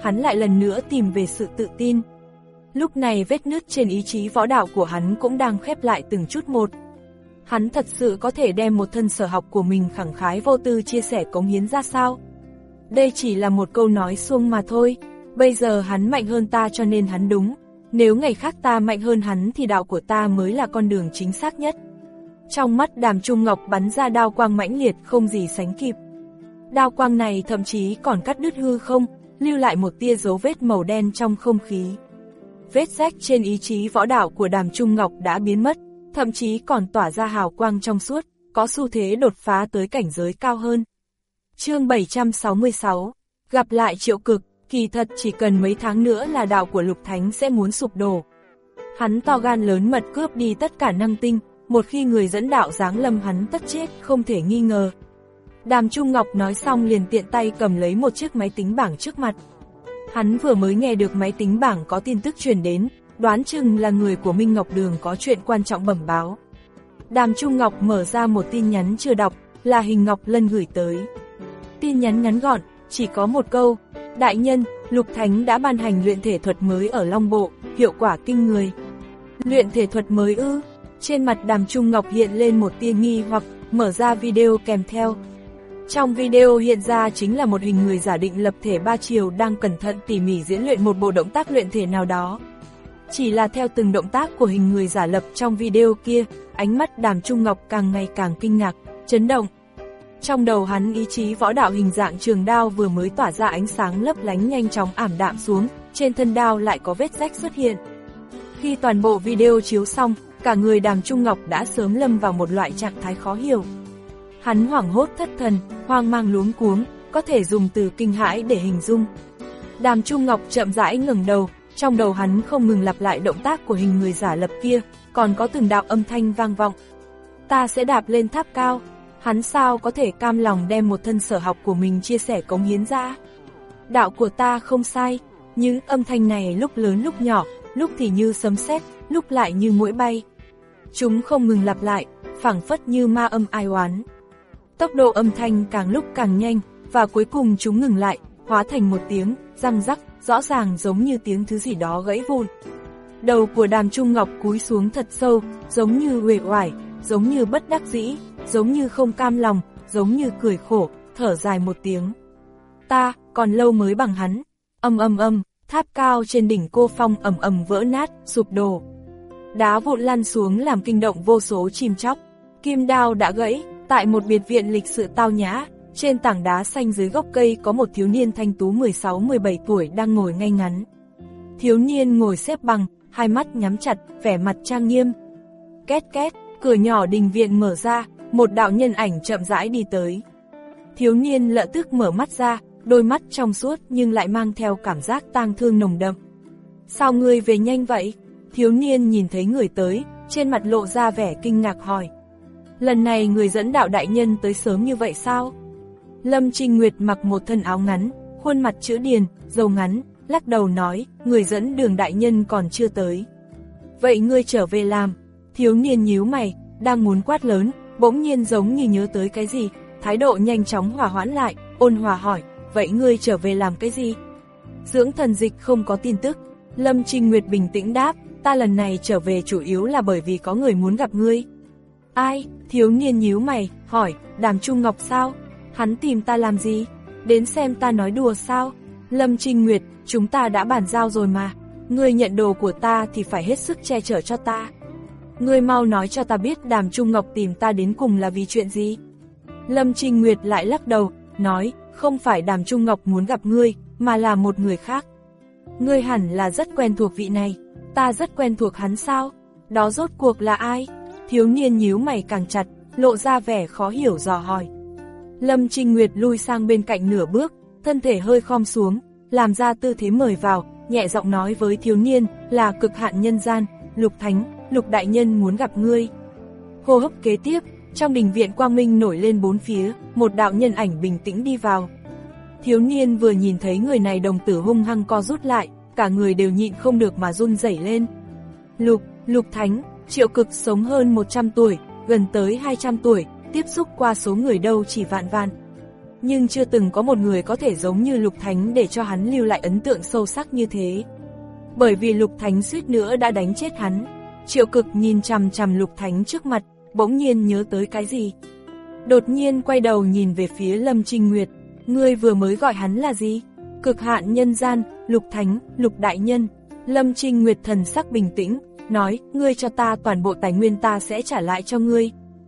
[SPEAKER 2] hắn lại lần nữa tìm về sự tự tin. Lúc này vết nứt trên ý chí võ đạo của hắn cũng đang khép lại từng chút một. Hắn thật sự có thể đem một thân sở học của mình khẳng khái vô tư chia sẻ cống hiến ra sao? Đây chỉ là một câu nói suông mà thôi. Bây giờ hắn mạnh hơn ta cho nên hắn đúng. Nếu ngày khác ta mạnh hơn hắn thì đạo của ta mới là con đường chính xác nhất. Trong mắt Đàm Trung Ngọc bắn ra đao quang mãnh liệt không gì sánh kịp. Đao quang này thậm chí còn cắt đứt hư không, lưu lại một tia dấu vết màu đen trong không khí. Vết rách trên ý chí võ đạo của Đàm Trung Ngọc đã biến mất, thậm chí còn tỏa ra hào quang trong suốt, có xu thế đột phá tới cảnh giới cao hơn. Chương bảy trăm sáu mươi sáu, gặp lại Triệu Cực, kỳ thật chỉ cần mấy tháng nữa là đạo của Lục Thánh sẽ muốn sụp đổ. Hắn to gan lớn mật cướp đi tất cả năng tinh, một khi người dẫn đạo giáng lâm hắn tất chết không thể nghi ngờ. Đàm Trung Ngọc nói xong liền tiện tay cầm lấy một chiếc máy tính bảng trước mặt. Hắn vừa mới nghe được máy tính bảng có tin tức truyền đến, đoán chừng là người của Minh Ngọc Đường có chuyện quan trọng bẩm báo. Đàm Trung Ngọc mở ra một tin nhắn chưa đọc, là Hình Ngọc Lân gửi tới. Tin nhắn ngắn gọn, chỉ có một câu: đại nhân, Lục Thánh đã ban hành luyện thể thuật mới ở Long Bộ, hiệu quả kinh người. Luyện thể thuật mới ư? Trên mặt Đàm Trung Ngọc hiện lên một tia nghi hoặc, mở ra video kèm theo. Trong video hiện ra chính là một hình người giả định lập thể ba chiều đang cẩn thận tỉ mỉ diễn luyện một bộ động tác luyện thể nào đó. Chỉ là theo từng động tác của hình người giả lập trong video kia, ánh mắt Đàm Trung Ngọc càng ngày càng kinh ngạc, chấn động. Trong đầu hắn ý chí võ đạo hình dạng trường đao vừa mới tỏa ra ánh sáng lấp lánh nhanh chóng ảm đạm xuống, trên thân đao lại có vết rách xuất hiện. Khi toàn bộ video chiếu xong, cả người Đàm Trung Ngọc đã sớm lâm vào một loại trạng thái khó hiểu. Hắn hoảng hốt thất thần, hoang mang luống cuống, có thể dùng từ kinh hãi để hình dung. Đàm Trung Ngọc chậm rãi ngẩng đầu, trong đầu hắn không ngừng lặp lại động tác của hình người giả lập kia, còn có từng đạo âm thanh vang vọng. Ta sẽ đạp lên tháp cao. Hắn sao có thể cam lòng đem một thân sở học của mình chia sẻ cống hiến ra? Đạo của ta không sai, những âm thanh này lúc lớn lúc nhỏ, lúc thì như sấm sét, lúc lại như muỗi bay. Chúng không ngừng lặp lại, phảng phất như ma âm ai oán. Tốc độ âm thanh càng lúc càng nhanh, và cuối cùng chúng ngừng lại, hóa thành một tiếng răng rắc, rõ ràng giống như tiếng thứ gì đó gãy vụn. Đầu của Đàm Trung Ngọc cúi xuống thật sâu, giống như uể oải, giống như bất đắc dĩ, giống như không cam lòng, giống như cười khổ, thở dài một tiếng. Ta, còn lâu mới bằng hắn. Âm âm âm, tháp cao trên đỉnh Cô Phong ầm ầm vỡ nát, sụp đổ. Đá vụn lăn xuống làm kinh động vô số chim chóc. Kim đao đã gãy, tại một biệt viện lịch sự tao nhã, trên tảng đá xanh dưới gốc cây có một thiếu niên thanh tú mười sáu mười bảy tuổi đang ngồi ngay ngắn. Thiếu niên ngồi xếp bằng, hai mắt nhắm chặt, vẻ mặt trang nghiêm. Két két, cửa nhỏ đình viện mở ra, một đạo nhân ảnh chậm rãi đi tới. Thiếu niên lập tức mở mắt ra, đôi mắt trong suốt nhưng lại mang theo cảm giác tang thương nồng đậm. Sao ngươi về nhanh vậy? Thiếu niên nhìn thấy người tới, trên mặt lộ ra vẻ kinh ngạc hỏi. Lần này người dẫn đạo đại nhân tới sớm như vậy sao? Lâm Trinh Nguyệt mặc một thân áo ngắn, khuôn mặt chữ điền, râu ngắn, lắc đầu nói, người dẫn đường đại nhân còn chưa tới. Vậy ngươi trở về làm? Thiếu niên nhíu mày, đang muốn quát lớn, bỗng nhiên giống như nhớ tới cái gì, thái độ nhanh chóng hòa hoãn lại, ôn hòa hỏi, vậy ngươi trở về làm cái gì? Dưỡng thần dịch không có tin tức. Lâm Trinh Nguyệt bình tĩnh đáp, ta lần này trở về chủ yếu là bởi vì có người muốn gặp ngươi. Ai? Thiếu niên nhíu mày, hỏi, Đàm Trung Ngọc sao? Hắn tìm ta làm gì? Đến xem ta nói đùa sao? Lâm Trinh Nguyệt, chúng ta đã bàn giao rồi mà. Ngươi nhận đồ của ta thì phải hết sức che chở cho ta. Ngươi mau nói cho ta biết Đàm Trung Ngọc tìm ta đến cùng là vì chuyện gì? Lâm Trinh Nguyệt lại lắc đầu, nói, không phải Đàm Trung Ngọc muốn gặp ngươi, mà là một người khác. Ngươi hẳn là rất quen thuộc vị này. Ta rất quen thuộc hắn sao? Đó rốt cuộc là ai? Thiếu niên nhíu mày càng chặt, lộ ra vẻ khó hiểu dò hỏi. Lâm Trinh Nguyệt lui sang bên cạnh nửa bước, thân thể hơi khom xuống, làm ra tư thế mời vào, nhẹ giọng nói với thiếu niên, là cực hạn nhân gian, Lục Thánh, Lục đại nhân muốn gặp ngươi. Hô hấp kế tiếp, trong đình viện quang minh nổi lên bốn phía, một đạo nhân ảnh bình tĩnh đi vào. Thiếu niên vừa nhìn thấy người này đồng tử hung hăng co rút lại, cả người đều nhịn không được mà run rẩy lên. Lục, Lục Thánh, Triệu Cực sống hơn một trăm tuổi, gần tới hai trăm tuổi, tiếp xúc qua số người đâu chỉ vạn vạn. nhưng chưa từng có một người có thể giống như Lục Thánh để cho hắn lưu lại ấn tượng sâu sắc như thế. Bởi vì Lục Thánh suýt nữa đã đánh chết hắn. Triệu Cực nhìn chằm chằm Lục Thánh trước mặt, bỗng nhiên nhớ tới cái gì. Đột nhiên quay đầu nhìn về phía Lâm Trinh Nguyệt, ngươi vừa mới gọi hắn là gì? Cực hạn nhân gian, Lục Thánh, Lục Đại Nhân. Lâm Trinh Nguyệt thần sắc bình tĩnh, nói, ngươi cho ta toàn bộ tài nguyên ta sẽ trả lại cho ngươi.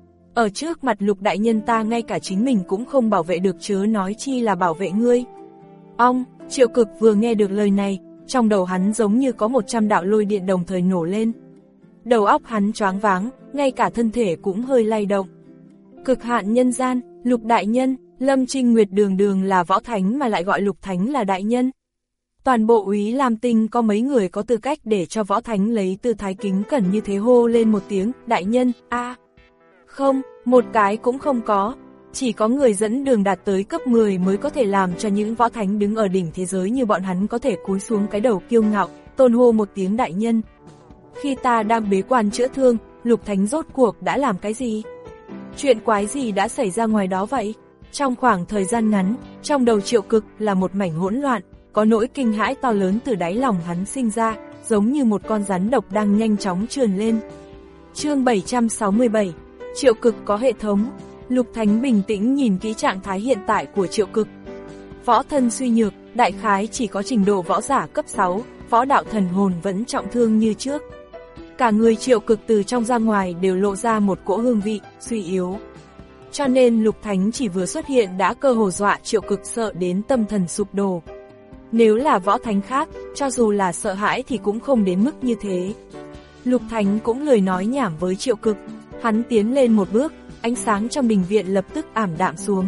[SPEAKER 2] Ở trước mặt Lục Đại Nhân ta ngay cả chính mình cũng không bảo vệ được chớ nói chi là bảo vệ ngươi. Ong, Triệu Cực vừa nghe được lời này, trong đầu hắn giống như có một trăm đạo lôi điện đồng thời nổ lên. Đầu óc hắn choáng váng, ngay cả thân thể cũng hơi lay động. Cực hạn nhân gian, Lục Đại Nhân, Lâm Trinh Nguyệt đường đường là võ thánh mà lại gọi Lục Thánh là đại nhân. Toàn bộ Úy Lam Tinh có mấy người có tư cách để cho võ thánh lấy tư thái kính cẩn như thế hô lên một tiếng, đại nhân, a à. Không, một cái cũng không có. Chỉ có người dẫn đường đạt tới cấp mười mới có thể làm cho những võ thánh đứng ở đỉnh thế giới như bọn hắn có thể cúi xuống cái đầu kiêu ngạo, tôn hô một tiếng đại nhân. Khi ta đang bế quan chữa thương, Lục Thánh rốt cuộc đã làm cái gì? Chuyện quái gì đã xảy ra ngoài đó vậy? Trong khoảng thời gian ngắn, trong đầu Triệu Cực là một mảnh hỗn loạn, có nỗi kinh hãi to lớn từ đáy lòng hắn sinh ra, giống như một con rắn độc đang nhanh chóng trườn lên. Chương bảy trăm sáu mươi bảy, Triệu Cực có hệ thống. Lục Thánh bình tĩnh nhìn kỹ trạng thái hiện tại của Triệu Cực. Võ thân suy nhược, đại khái chỉ có trình độ võ giả cấp sáu, võ đạo thần hồn vẫn trọng thương như trước. Cả người Triệu Cực từ trong ra ngoài đều lộ ra một cỗ hương vị, suy yếu. Cho nên Lục Thánh chỉ vừa xuất hiện đã cơ hồ dọa Triệu Cực sợ đến tâm thần sụp đổ. Nếu là võ thánh khác, cho dù là sợ hãi thì cũng không đến mức như thế. Lục Thánh cũng lười nói nhảm với Triệu Cực, hắn tiến lên một bước, ánh sáng trong đình viện lập tức ảm đạm xuống.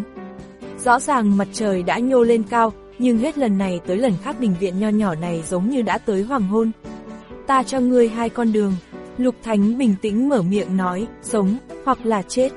[SPEAKER 2] Rõ ràng mặt trời đã nhô lên cao, nhưng hết lần này tới lần khác đình viện nho nhỏ này giống như đã tới hoàng hôn. Ta cho ngươi hai con đường. Lục Thánh bình tĩnh mở miệng nói, sống, hoặc là chết.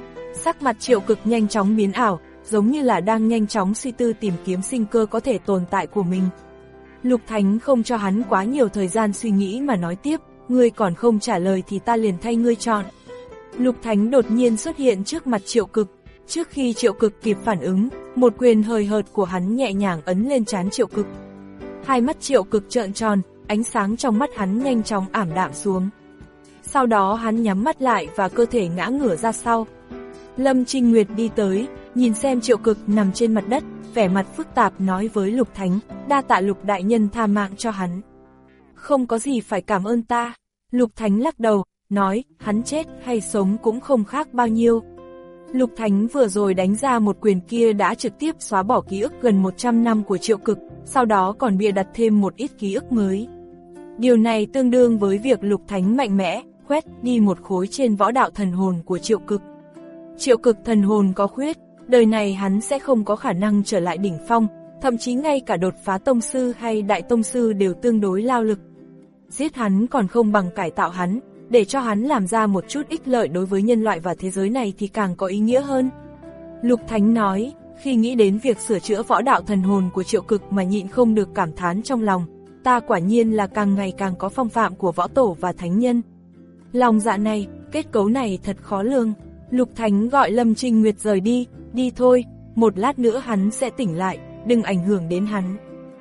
[SPEAKER 2] Sắc mặt Triệu Cực nhanh chóng biến ảo, giống như là đang nhanh chóng suy tư tìm kiếm sinh cơ có thể tồn tại của mình. Lục Thánh không cho hắn quá nhiều thời gian suy nghĩ mà nói tiếp, ngươi còn không trả lời thì ta liền thay ngươi chọn. Lục Thánh đột nhiên xuất hiện trước mặt Triệu Cực, trước khi Triệu Cực kịp phản ứng, một quyền hời hợt của hắn nhẹ nhàng ấn lên trán Triệu Cực. Hai mắt Triệu Cực trợn tròn, ánh sáng trong mắt hắn nhanh chóng ảm đạm xuống. Sau đó hắn nhắm mắt lại và cơ thể ngã ngửa ra sau. Lâm Trinh Nguyệt đi tới, nhìn xem Triệu Cực nằm trên mặt đất, vẻ mặt phức tạp nói với Lục Thánh, đa tạ Lục Đại Nhân tha mạng cho hắn. Không có gì phải cảm ơn ta. Lục Thánh lắc đầu, nói, hắn chết hay sống cũng không khác bao nhiêu. Lục Thánh vừa rồi đánh ra một quyền kia đã trực tiếp xóa bỏ ký ức gần một trăm năm của Triệu Cực, sau đó còn bịa đặt thêm một ít ký ức mới. Điều này tương đương với việc Lục Thánh mạnh mẽ, khoét đi một khối trên võ đạo thần hồn của Triệu Cực. Triệu Cực thần hồn có khuyết, đời này hắn sẽ không có khả năng trở lại đỉnh phong, thậm chí ngay cả đột phá tông sư hay đại tông sư đều tương đối lao lực. Giết hắn còn không bằng cải tạo hắn, để cho hắn làm ra một chút ích lợi đối với nhân loại và thế giới này thì càng có ý nghĩa hơn. Lục Thánh nói, khi nghĩ đến việc sửa chữa võ đạo thần hồn của Triệu Cực mà nhịn không được cảm thán trong lòng, ta quả nhiên là càng ngày càng có phong phạm của võ tổ và thánh nhân. Lòng dạ này, kết cấu này thật khó lường. Lục Thánh gọi Lâm Trinh Nguyệt rời đi, đi thôi, một lát nữa hắn sẽ tỉnh lại, đừng ảnh hưởng đến hắn.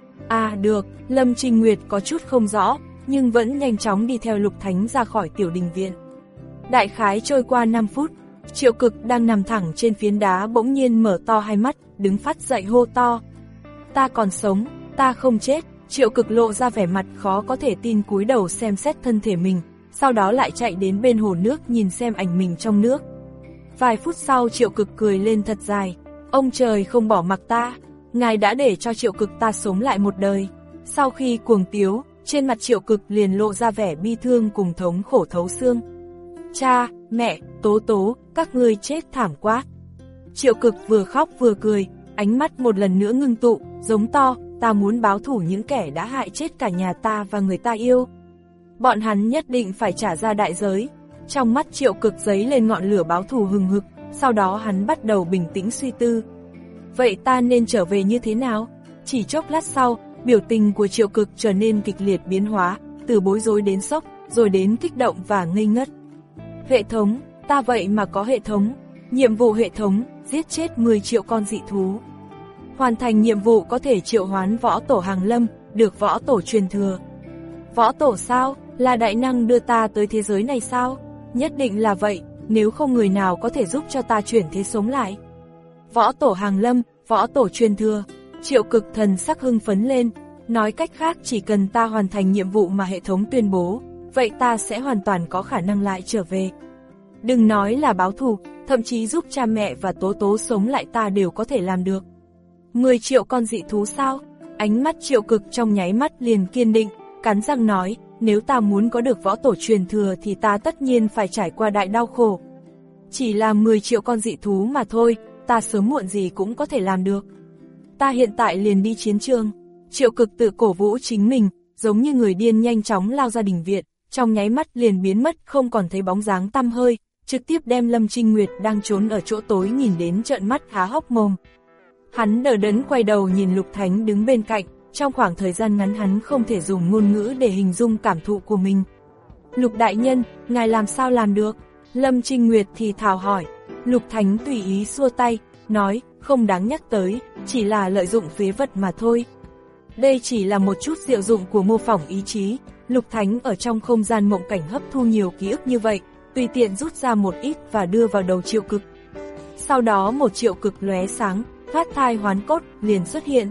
[SPEAKER 2] À được, Lâm Trinh Nguyệt có chút không rõ, nhưng vẫn nhanh chóng đi theo Lục Thánh ra khỏi tiểu đình viện. Đại khái trôi qua năm phút, Triệu Cực đang nằm thẳng trên phiến đá bỗng nhiên mở to hai mắt, đứng phát dậy hô to. Ta còn sống, ta không chết. Triệu Cực lộ ra vẻ mặt khó có thể tin cúi đầu xem xét thân thể mình, sau đó lại chạy đến bên hồ nước nhìn xem ảnh mình trong nước. Vài phút sau Triệu Cực cười lên thật dài, ông trời không bỏ mặc ta, ngài đã để cho Triệu Cực ta sống lại một đời. Sau khi cuồng tiếu, trên mặt Triệu Cực liền lộ ra vẻ bi thương cùng thống khổ thấu xương. Cha, mẹ, Tố Tố, các ngươi chết thảm quá. Triệu Cực vừa khóc vừa cười, ánh mắt một lần nữa ngưng tụ, giống to, ta muốn báo thù những kẻ đã hại chết cả nhà ta và người ta yêu. Bọn hắn nhất định phải trả ra đại giới. Trong mắt Triệu Cực giấy lên ngọn lửa báo thù hừng hực, sau đó hắn bắt đầu bình tĩnh suy tư. Vậy ta nên trở về như thế nào? Chỉ chốc lát sau, biểu tình của Triệu Cực trở nên kịch liệt biến hóa, từ bối rối đến sốc, rồi đến kích động và ngây ngất. Hệ thống, ta vậy mà có hệ thống. Nhiệm vụ hệ thống, giết chết mười triệu con dị thú. Hoàn thành nhiệm vụ có thể triệu hoán võ tổ hàng lâm, được võ tổ truyền thừa. Võ tổ sao? Là đại năng đưa ta tới thế giới này sao? Nhất định là vậy, nếu không người nào có thể giúp cho ta chuyển thế sống lại. Võ tổ hàng lâm, võ tổ truyền thừa. Triệu Cực thần sắc hưng phấn lên, nói cách khác chỉ cần ta hoàn thành nhiệm vụ mà hệ thống tuyên bố, vậy ta sẽ hoàn toàn có khả năng lại trở về. Đừng nói là báo thù, thậm chí giúp cha mẹ và Tố Tố sống lại ta đều có thể làm được. mười triệu con dị thú sao? Ánh mắt Triệu Cực trong nháy mắt liền kiên định, cắn răng nói, nếu ta muốn có được võ tổ truyền thừa thì ta tất nhiên phải trải qua đại đau khổ. Chỉ là mười triệu con dị thú mà thôi, ta sớm muộn gì cũng có thể làm được. Ta hiện tại liền đi chiến trường. Triệu Cực tự cổ vũ chính mình, giống như người điên nhanh chóng lao ra đình viện, trong nháy mắt liền biến mất không còn thấy bóng dáng tăm hơi, trực tiếp đem Lâm Trinh Nguyệt đang trốn ở chỗ tối nhìn đến trợn mắt há hốc mồm. Hắn đờ đẫn quay đầu nhìn Lục Thánh đứng bên cạnh, trong khoảng thời gian ngắn hắn không thể dùng ngôn ngữ để hình dung cảm thụ của mình. Lục đại nhân, ngài làm sao làm được? Lâm Trinh Nguyệt thì thào hỏi. Lục Thánh tùy ý xua tay, nói, không đáng nhắc tới, chỉ là lợi dụng phế vật mà thôi. Đây chỉ là một chút diệu dụng của mô phỏng ý chí. Lục Thánh ở trong không gian mộng cảnh hấp thu nhiều ký ức như vậy, tùy tiện rút ra một ít và đưa vào đầu Triệu Cực. Sau đó một Triệu Cực lóe sáng, thoát thai hoán cốt liền xuất hiện.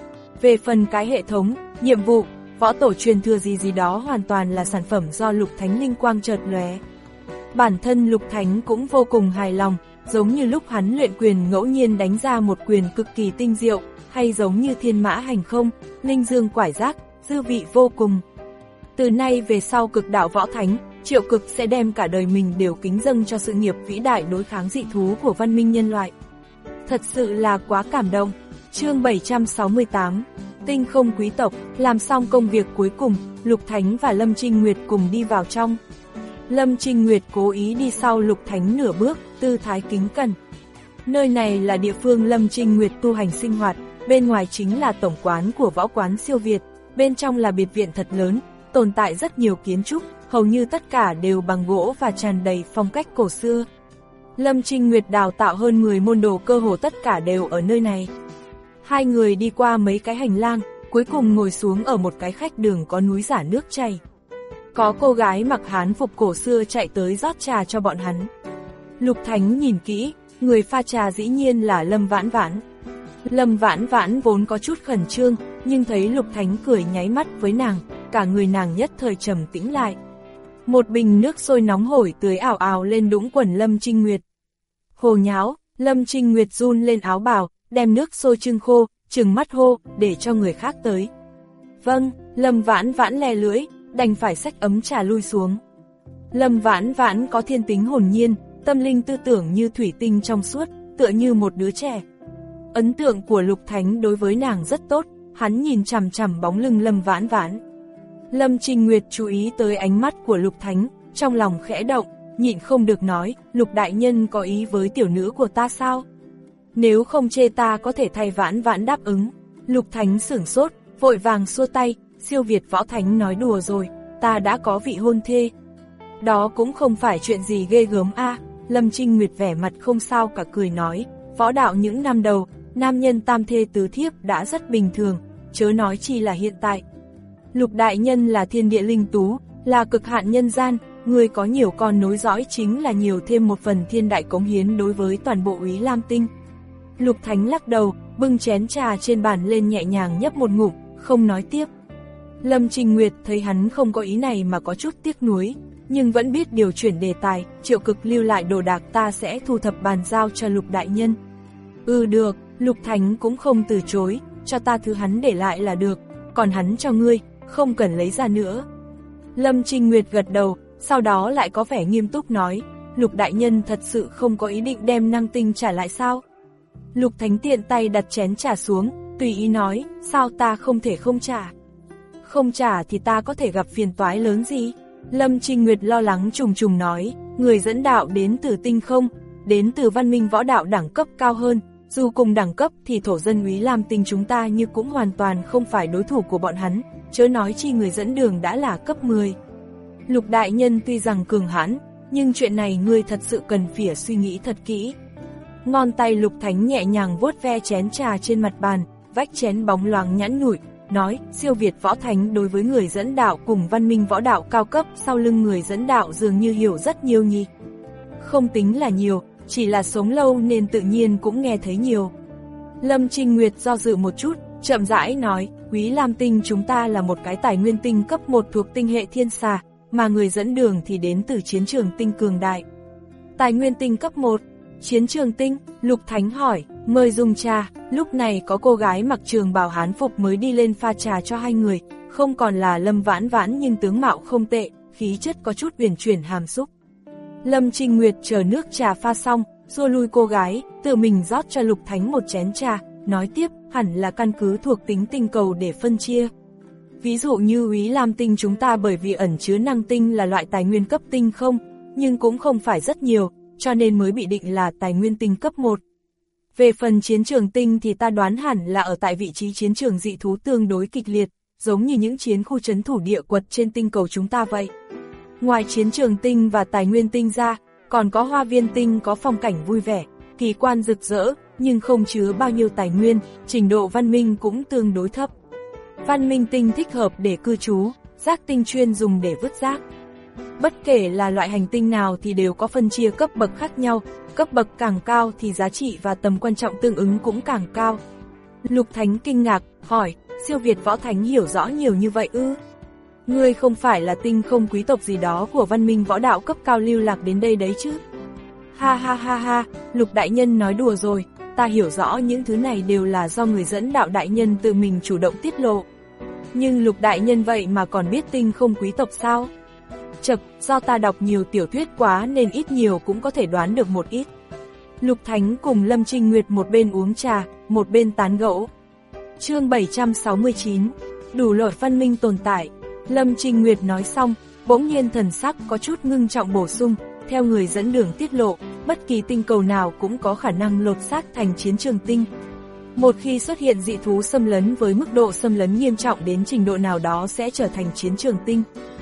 [SPEAKER 2] Về phần cái hệ thống, nhiệm vụ, võ tổ truyền thừa gì gì đó hoàn toàn là sản phẩm do Lục Thánh linh quang chợt lóe. Bản thân Lục Thánh cũng vô cùng hài lòng, giống như lúc hắn luyện quyền ngẫu nhiên đánh ra một quyền cực kỳ tinh diệu, hay giống như thiên mã hành không, linh dương quải giác, dư vị vô cùng. Từ nay về sau Cực đạo võ thánh, Triệu Cực sẽ đem cả đời mình đều kính dâng cho sự nghiệp vĩ đại đối kháng dị thú của văn minh nhân loại. Thật sự là quá cảm động. Chương bảy trăm sáu mươi tám, Tinh không quý tộc. Làm xong công việc cuối cùng, Lục Thánh và Lâm Trinh Nguyệt cùng đi vào trong. Lâm Trinh Nguyệt cố ý đi sau Lục Thánh nửa bước, tư thái kính cẩn. Nơi này là địa phương Lâm Trinh Nguyệt tu hành sinh hoạt, bên ngoài chính là tổng quán của võ quán siêu Việt, bên trong là biệt viện thật lớn, tồn tại rất nhiều kiến trúc, hầu như tất cả đều bằng gỗ và tràn đầy phong cách cổ xưa. Lâm Trinh Nguyệt đào tạo hơn mười môn đồ cơ hồ tất cả đều ở nơi này. Hai người đi qua mấy cái hành lang, cuối cùng ngồi xuống ở một cái khách đường có núi giả nước chảy. Có cô gái mặc hán phục cổ xưa chạy tới rót trà cho bọn hắn. Lục Thánh nhìn kỹ, người pha trà dĩ nhiên là Lâm Vãn Vãn. Lâm Vãn Vãn vốn có chút khẩn trương, nhưng thấy Lục Thánh cười nháy mắt với nàng, cả người nàng nhất thời trầm tĩnh lại. Một bình nước sôi nóng hổi tưới ào ào lên đũng quần Lâm Trinh Nguyệt. Hồ nháo, Lâm Trinh Nguyệt run lên áo bào, đem nước sôi trưng khô, trừng mắt hô, để cho người khác tới. Vâng, Lâm Vãn Vãn le lưỡi, đành phải xách ấm trà lui xuống. Lâm Vãn Vãn có thiên tính hồn nhiên, tâm linh tư tưởng như thủy tinh trong suốt, tựa như một đứa trẻ. Ấn tượng của Lục Thánh đối với nàng rất tốt, hắn nhìn chằm chằm bóng lưng Lâm Vãn Vãn. Lâm Trinh Nguyệt chú ý tới ánh mắt của Lục Thánh, trong lòng khẽ động, nhịn không được nói, Lục đại nhân có ý với tiểu nữ của ta sao? Nếu không chê ta có thể thay Vãn Vãn đáp ứng. Lục Thánh sửng sốt, vội vàng xua tay, siêu Việt võ thánh nói đùa rồi, ta đã có vị hôn thê. Đó cũng không phải chuyện gì ghê gớm a. À. Lâm Trinh Nguyệt vẻ mặt không sao cả cười nói, võ đạo những năm đầu, nam nhân tam thê tứ thiếp đã rất bình thường, chớ nói chi là hiện tại. Lục đại nhân là thiên địa linh tú, là cực hạn nhân gian, người có nhiều con nối dõi chính là nhiều thêm một phần thiên đại cống hiến đối với toàn bộ Úy Lam Tinh. Lục Thánh lắc đầu, bưng chén trà trên bàn lên nhẹ nhàng nhấp một ngụm, không nói tiếp. Lâm Trinh Nguyệt thấy hắn không có ý này mà có chút tiếc nuối, nhưng vẫn biết điều chuyển đề tài, Triệu Cực lưu lại đồ đạc ta sẽ thu thập bàn giao cho Lục đại nhân. Ừ được, Lục Thánh cũng không từ chối, cho ta thứ hắn để lại là được, còn hắn cho ngươi, không cần lấy ra nữa. Lâm Trinh Nguyệt gật đầu, sau đó lại có vẻ nghiêm túc nói, Lục đại nhân thật sự không có ý định đem năng tinh trả lại sao? Lục Thánh tiện tay đặt chén trà xuống, tùy ý nói, sao ta không thể không trả? Không trả thì ta có thể gặp phiền toái lớn gì? Lâm Trinh Nguyệt lo lắng trùng trùng nói, người dẫn đạo đến từ tinh không, đến từ văn minh võ đạo đẳng cấp cao hơn, dù cùng đẳng cấp thì thổ dân Úy Lam Tinh chúng ta như cũng hoàn toàn không phải đối thủ của bọn hắn, chớ nói chi người dẫn đường đã là cấp mười. Lục đại nhân tuy rằng cường hãn, nhưng chuyện này ngươi thật sự cần phải suy nghĩ thật kỹ. Ngón tay Lục Thánh nhẹ nhàng vuốt ve chén trà trên mặt bàn, vách chén bóng loáng nhẵn nhụi, nói, siêu việt võ thánh đối với người dẫn đạo cùng văn minh võ đạo cao cấp sau lưng người dẫn đạo dường như hiểu rất nhiều nhỉ. Không tính là nhiều, chỉ là sống lâu nên tự nhiên cũng nghe thấy nhiều. Lâm Trinh Nguyệt do dự một chút, chậm rãi nói, Quý Lam Tinh chúng ta là một cái tài nguyên tinh cấp một thuộc tinh hệ thiên xà, mà người dẫn đường thì đến từ chiến trường tinh cường đại. Tài nguyên tinh cấp một, chiến trường tinh, Lục Thánh hỏi, mời dùng trà. Lúc này có cô gái mặc trường bào hán phục mới đi lên pha trà cho hai người, không còn là Lâm Vãn Vãn nhưng tướng mạo không tệ, khí chất có chút uyển chuyển hàm xúc. Lâm Trinh Nguyệt chờ nước trà pha xong, xua lui cô gái, tự mình rót cho Lục Thánh một chén trà, nói tiếp, hẳn là căn cứ thuộc tính tinh cầu để phân chia. Ví dụ như Úy Lam Tinh chúng ta bởi vì ẩn chứa năng tinh là loại tài nguyên cấp tinh không, nhưng cũng không phải rất nhiều, cho nên mới bị định là tài nguyên tinh cấp một. Về phần chiến trường tinh thì ta đoán hẳn là ở tại vị trí chiến trường dị thú tương đối kịch liệt, giống như những chiến khu trấn thủ địa quật trên tinh cầu chúng ta vậy. Ngoài chiến trường tinh và tài nguyên tinh ra, còn có hoa viên tinh có phong cảnh vui vẻ, kỳ quan rực rỡ, nhưng không chứa bao nhiêu tài nguyên, trình độ văn minh cũng tương đối thấp. Văn minh tinh thích hợp để cư trú, rác tinh chuyên dùng để vứt rác. Bất kể là loại hành tinh nào thì đều có phân chia cấp bậc khác nhau, cấp bậc càng cao thì giá trị và tầm quan trọng tương ứng cũng càng cao. Lục Thánh kinh ngạc, hỏi, siêu việt võ thánh hiểu rõ nhiều như vậy ư? Ngươi không phải là tinh không quý tộc gì đó của văn minh võ đạo cấp cao lưu lạc đến đây đấy chứ? Ha ha ha ha, Lục đại nhân nói đùa rồi, ta hiểu rõ những thứ này đều là do người dẫn đạo đại nhân tự mình chủ động tiết lộ. Nhưng Lục đại nhân vậy mà còn biết tinh không quý tộc sao? Chật, do ta đọc nhiều tiểu thuyết quá nên ít nhiều cũng có thể đoán được một ít. Lục Thánh cùng Lâm Trinh Nguyệt một bên uống trà, một bên tán gẫu. Chương bảy trăm sáu mươi chín, đủ loại văn minh tồn tại. Lâm Trinh Nguyệt nói xong, bỗng nhiên thần sắc có chút ngưng trọng bổ sung, theo người dẫn đường tiết lộ, bất kỳ tinh cầu nào cũng có khả năng lột xác thành chiến trường tinh. Một khi xuất hiện dị thú xâm lấn với mức độ xâm lấn nghiêm trọng đến trình độ nào đó sẽ trở thành chiến trường tinh.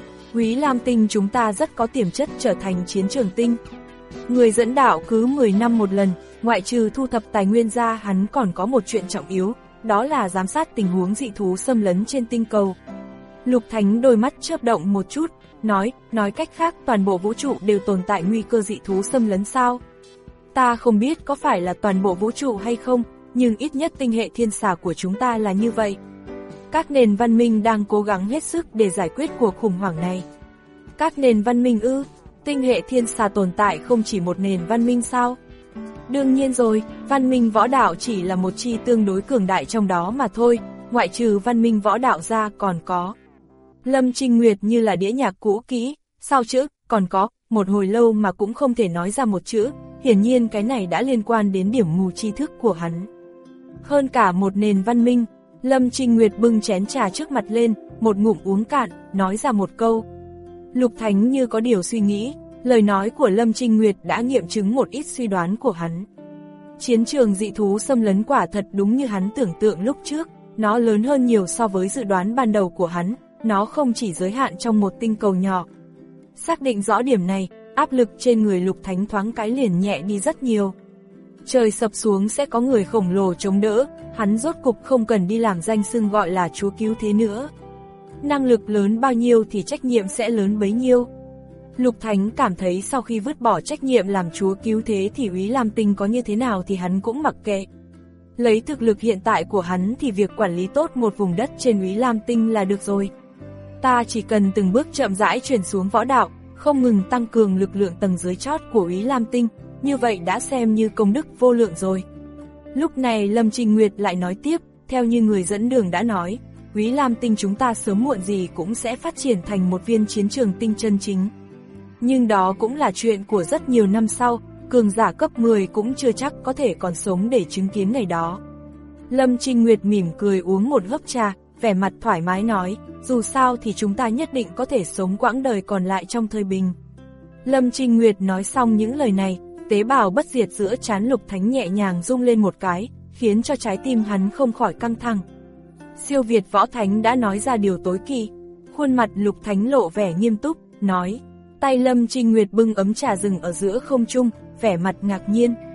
[SPEAKER 2] Úy Lam Tinh chúng ta rất có tiềm chất trở thành chiến trường tinh. Người dẫn đạo cứ mười năm một lần, ngoại trừ thu thập tài nguyên ra hắn còn có một chuyện trọng yếu, đó là giám sát tình huống dị thú xâm lấn trên tinh cầu. Lục Thánh đôi mắt chớp động một chút, nói, nói cách khác toàn bộ vũ trụ đều tồn tại nguy cơ dị thú xâm lấn sao? Ta không biết có phải là toàn bộ vũ trụ hay không, nhưng ít nhất tinh hệ thiên xà của chúng ta là như vậy. Các nền văn minh đang cố gắng hết sức để giải quyết cuộc khủng hoảng này. Các nền văn minh ư? Tinh hệ thiên xà tồn tại không chỉ một nền văn minh sao? Đương nhiên rồi, văn minh võ đạo chỉ là một chi tương đối cường đại trong đó mà thôi, ngoại trừ văn minh võ đạo ra còn có. Lâm Trinh Nguyệt như là đĩa nhạc cũ kỹ, sau chữ, còn có, một hồi lâu mà cũng không thể nói ra một chữ, hiển nhiên cái này đã liên quan đến điểm mù tri thức của hắn. Hơn cả một nền văn minh, Lâm Trinh Nguyệt bưng chén trà trước mặt lên, một ngụm uống cạn, nói ra một câu. Lục Thánh như có điều suy nghĩ, lời nói của Lâm Trinh Nguyệt đã nghiệm chứng một ít suy đoán của hắn. Chiến trường dị thú xâm lấn quả thật đúng như hắn tưởng tượng lúc trước, nó lớn hơn nhiều so với dự đoán ban đầu của hắn, nó không chỉ giới hạn trong một tinh cầu nhỏ. Xác định rõ điểm này, áp lực trên người Lục Thánh thoáng cái liền nhẹ đi rất nhiều. Trời sập xuống sẽ có người khổng lồ chống đỡ, hắn rốt cục không cần đi làm danh xưng gọi là chúa cứu thế nữa. Năng lực lớn bao nhiêu thì trách nhiệm sẽ lớn bấy nhiêu. Lục Thánh cảm thấy sau khi vứt bỏ trách nhiệm làm chúa cứu thế thì Úy Lam Tinh có như thế nào thì hắn cũng mặc kệ. Lấy thực lực hiện tại của hắn thì việc quản lý tốt một vùng đất trên Úy Lam Tinh là được rồi. Ta chỉ cần từng bước chậm rãi chuyển xuống võ đạo, không ngừng tăng cường lực lượng tầng dưới chót của Úy Lam Tinh, như vậy đã xem như công đức vô lượng rồi. Lúc này Lâm Trinh Nguyệt lại nói tiếp, theo như người dẫn đường đã nói, Úy Lam Tinh chúng ta sớm muộn gì cũng sẽ phát triển thành một viên chiến trường tinh chân chính. Nhưng đó cũng là chuyện của rất nhiều năm sau, cường giả cấp mười cũng chưa chắc có thể còn sống để chứng kiến ngày đó. Lâm Trinh Nguyệt mỉm cười uống một hớp trà, vẻ mặt thoải mái nói, dù sao thì chúng ta nhất định có thể sống quãng đời còn lại trong thời bình. Lâm Trinh Nguyệt nói xong những lời này, tế bào bất diệt giữa trán Lục Thánh nhẹ nhàng rung lên một cái, khiến cho trái tim hắn không khỏi căng thẳng. Siêu việt võ thánh đã nói ra điều tối kỵ. Khuôn mặt Lục Thánh lộ vẻ nghiêm túc, nói. Tay Lâm Trinh Nguyệt bưng ấm trà rừng ở giữa không trung, vẻ mặt ngạc nhiên.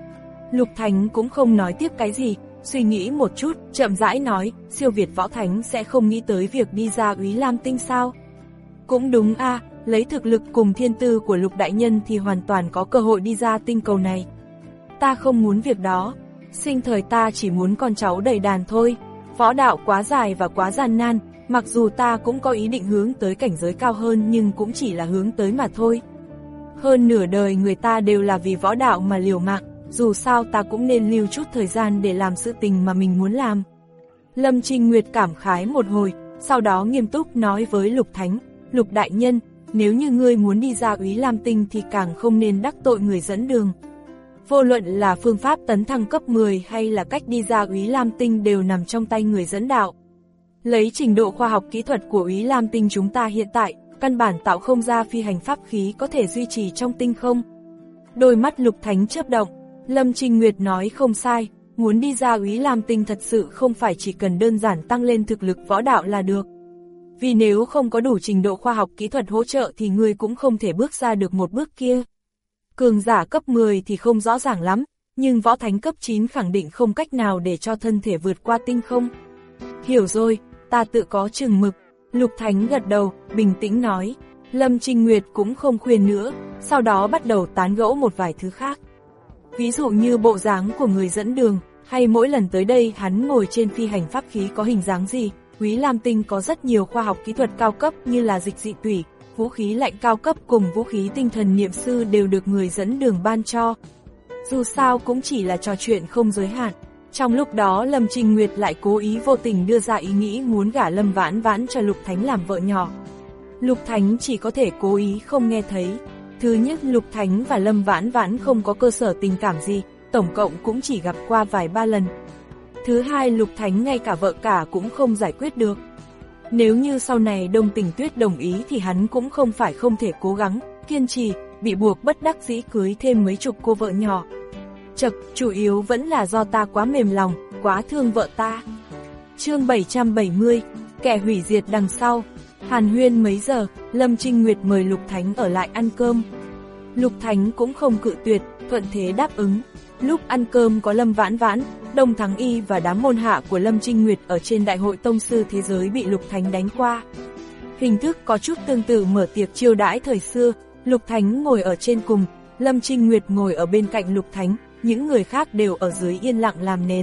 [SPEAKER 2] Lục Thánh cũng không nói tiếp cái gì, suy nghĩ một chút, chậm rãi nói, siêu việt võ thánh sẽ không nghĩ tới việc đi ra Úy Lam Tinh sao? Cũng đúng a, à, lấy thực lực cùng thiên tư của Lục đại nhân thì hoàn toàn có cơ hội đi ra tinh cầu này. Ta không muốn việc đó, sinh thời ta chỉ muốn con cháu đầy đàn thôi. Võ đạo quá dài và quá gian nan, mặc dù ta cũng có ý định hướng tới cảnh giới cao hơn nhưng cũng chỉ là hướng tới mà thôi. Hơn nửa đời người ta đều là vì võ đạo mà liều mạng, dù sao ta cũng nên lưu chút thời gian để làm sự tình mà mình muốn làm. Lâm Trinh Nguyệt cảm khái một hồi, sau đó nghiêm túc nói với Lục Thánh, Lục đại nhân, nếu như ngươi muốn đi ra Úy Lam Tinh thì càng không nên đắc tội người dẫn đường. Vô luận là phương pháp tấn thăng cấp mười hay là cách đi ra Úy Lam Tinh đều nằm trong tay người dẫn đạo. Lấy trình độ khoa học kỹ thuật của Úy Lam Tinh chúng ta hiện tại, căn bản tạo không ra phi hành pháp khí có thể duy trì trong tinh không. Đôi mắt Lục Thánh chớp động, Lâm Trinh Nguyệt nói không sai, muốn đi ra Úy Lam Tinh thật sự không phải chỉ cần đơn giản tăng lên thực lực võ đạo là được. Vì nếu không có đủ trình độ khoa học kỹ thuật hỗ trợ thì ngươi cũng không thể bước ra được một bước kia. Cường giả cấp mười thì không rõ ràng lắm, nhưng võ thánh cấp chín khẳng định không cách nào để cho thân thể vượt qua tinh không. Hiểu rồi, ta tự có chừng mực. Lục Thánh gật đầu, bình tĩnh nói. Lâm Trinh Nguyệt cũng không khuyên nữa, sau đó bắt đầu tán gẫu một vài thứ khác. Ví dụ như bộ dáng của người dẫn đường, hay mỗi lần tới đây hắn ngồi trên phi hành pháp khí có hình dáng gì. Úy Lam Tinh có rất nhiều khoa học kỹ thuật cao cấp như là dịch dị tủy, vũ khí lạnh cao cấp cùng vũ khí tinh thần niệm sư đều được người dẫn đường ban cho. Dù sao cũng chỉ là trò chuyện không giới hạn. Trong lúc đó Lâm Trinh Nguyệt lại cố ý vô tình đưa ra ý nghĩ muốn gả Lâm Vãn Vãn cho Lục Thánh làm vợ nhỏ. Lục Thánh chỉ có thể cố ý không nghe thấy. Thứ nhất, Lục Thánh và Lâm Vãn Vãn không có cơ sở tình cảm gì, tổng cộng cũng chỉ gặp qua vài ba lần. Thứ hai, Lục Thánh ngay cả vợ cả cũng không giải quyết được. Nếu như sau này Đông Tình Tuyết đồng ý thì hắn cũng không phải không thể cố gắng, kiên trì, bị buộc bất đắc dĩ cưới thêm mấy chục cô vợ nhỏ. Chật, chủ yếu vẫn là do ta quá mềm lòng, quá thương vợ ta. Chương bảy trăm bảy mươi, kẻ hủy diệt đằng sau. Hàn huyên mấy giờ, Lâm Trinh Nguyệt mời Lục Thánh ở lại ăn cơm. Lục Thánh cũng không cự tuyệt, thuận thế đáp ứng. Lúc ăn cơm có Lâm Vãn Vãn, Đông Thắng Y và đám môn hạ của Lâm Trinh Nguyệt ở trên Đại hội Tông sư Thế giới bị Lục Thánh đánh qua. Hình thức có chút tương tự mở tiệc chiêu đãi thời xưa, Lục Thánh ngồi ở trên cùng, Lâm Trinh Nguyệt ngồi ở bên cạnh Lục Thánh, những người khác đều ở dưới yên lặng làm nền.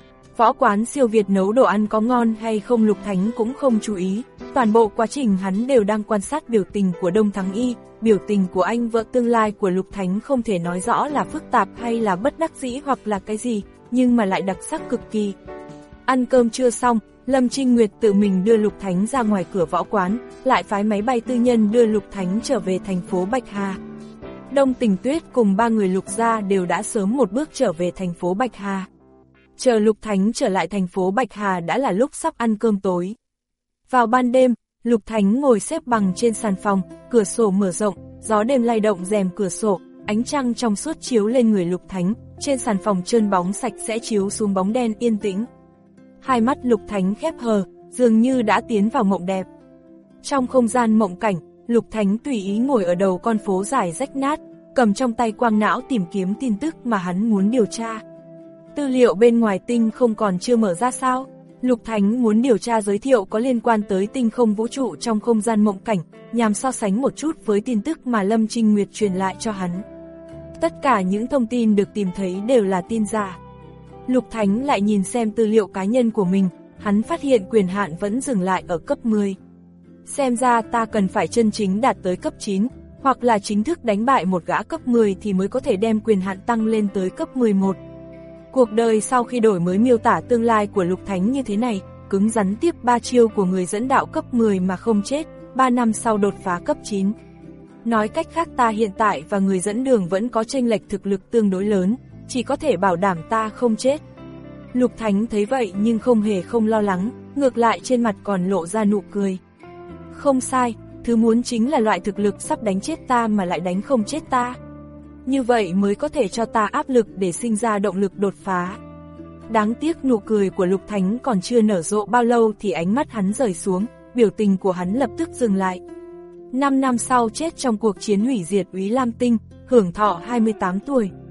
[SPEAKER 2] Võ quán siêu Việt nấu đồ ăn có ngon hay không Lục Thánh cũng không chú ý, toàn bộ quá trình hắn đều đang quan sát biểu tình của Đông Thắng Y, biểu tình của anh vợ tương lai của Lục Thánh không thể nói rõ là phức tạp hay là bất đắc dĩ hoặc là cái gì, nhưng mà lại đặc sắc cực kỳ. Ăn cơm trưa xong, Lâm Trinh Nguyệt tự mình đưa Lục Thánh ra ngoài cửa võ quán, lại phái máy bay tư nhân đưa Lục Thánh trở về thành phố Bạch Hà. Đông Tình Tuyết cùng ba người Lục gia đều đã sớm một bước trở về thành phố Bạch Hà. Chờ Lục Thánh trở lại thành phố Bạch Hà đã là lúc sắp ăn cơm tối. Vào ban đêm, Lục Thánh ngồi xếp bằng trên sàn phòng, cửa sổ mở rộng, gió đêm lay động rèm cửa sổ, ánh trăng trong suốt chiếu lên người Lục Thánh, trên sàn phòng trơn bóng sạch sẽ chiếu xuống bóng đen yên tĩnh. Hai mắt Lục Thánh khép hờ, dường như đã tiến vào mộng đẹp. Trong không gian mộng cảnh, Lục Thánh tùy ý ngồi ở đầu con phố dài rách nát, cầm trong tay quang não tìm kiếm tin tức mà hắn muốn điều tra. Tư liệu bên ngoài tinh không còn chưa mở ra sao? Lục Thánh muốn điều tra giới thiệu có liên quan tới tinh không vũ trụ trong không gian mộng cảnh, nhằm so sánh một chút với tin tức mà Lâm Trinh Nguyệt truyền lại cho hắn. Tất cả những thông tin được tìm thấy đều là tin giả. Lục Thánh lại nhìn xem tư liệu cá nhân của mình, hắn phát hiện quyền hạn vẫn dừng lại ở cấp mười. Xem ra ta cần phải chân chính đạt tới cấp chín, hoặc là chính thức đánh bại một gã cấp mười thì mới có thể đem quyền hạn tăng lên tới cấp mười một. Cuộc đời sau khi đổi mới miêu tả tương lai của Lục Thánh như thế này, cứng rắn tiếp ba chiêu của người dẫn đạo cấp mười mà không chết, ba năm sau đột phá cấp chín. Nói cách khác ta hiện tại và người dẫn đường vẫn có chênh lệch thực lực tương đối lớn, chỉ có thể bảo đảm ta không chết. Lục Thánh thấy vậy nhưng không hề không lo lắng, ngược lại trên mặt còn lộ ra nụ cười. Không sai, thứ muốn chính là loại thực lực sắp đánh chết ta mà lại đánh không chết ta. Như vậy mới có thể cho ta áp lực để sinh ra động lực đột phá. Đáng tiếc nụ cười của Lục Thánh còn chưa nở rộ bao lâu thì ánh mắt hắn rời xuống, biểu tình của hắn lập tức dừng lại. Năm năm sau chết trong cuộc chiến hủy diệt Úy Lam Tinh, hưởng thọ hai mươi tám tuổi.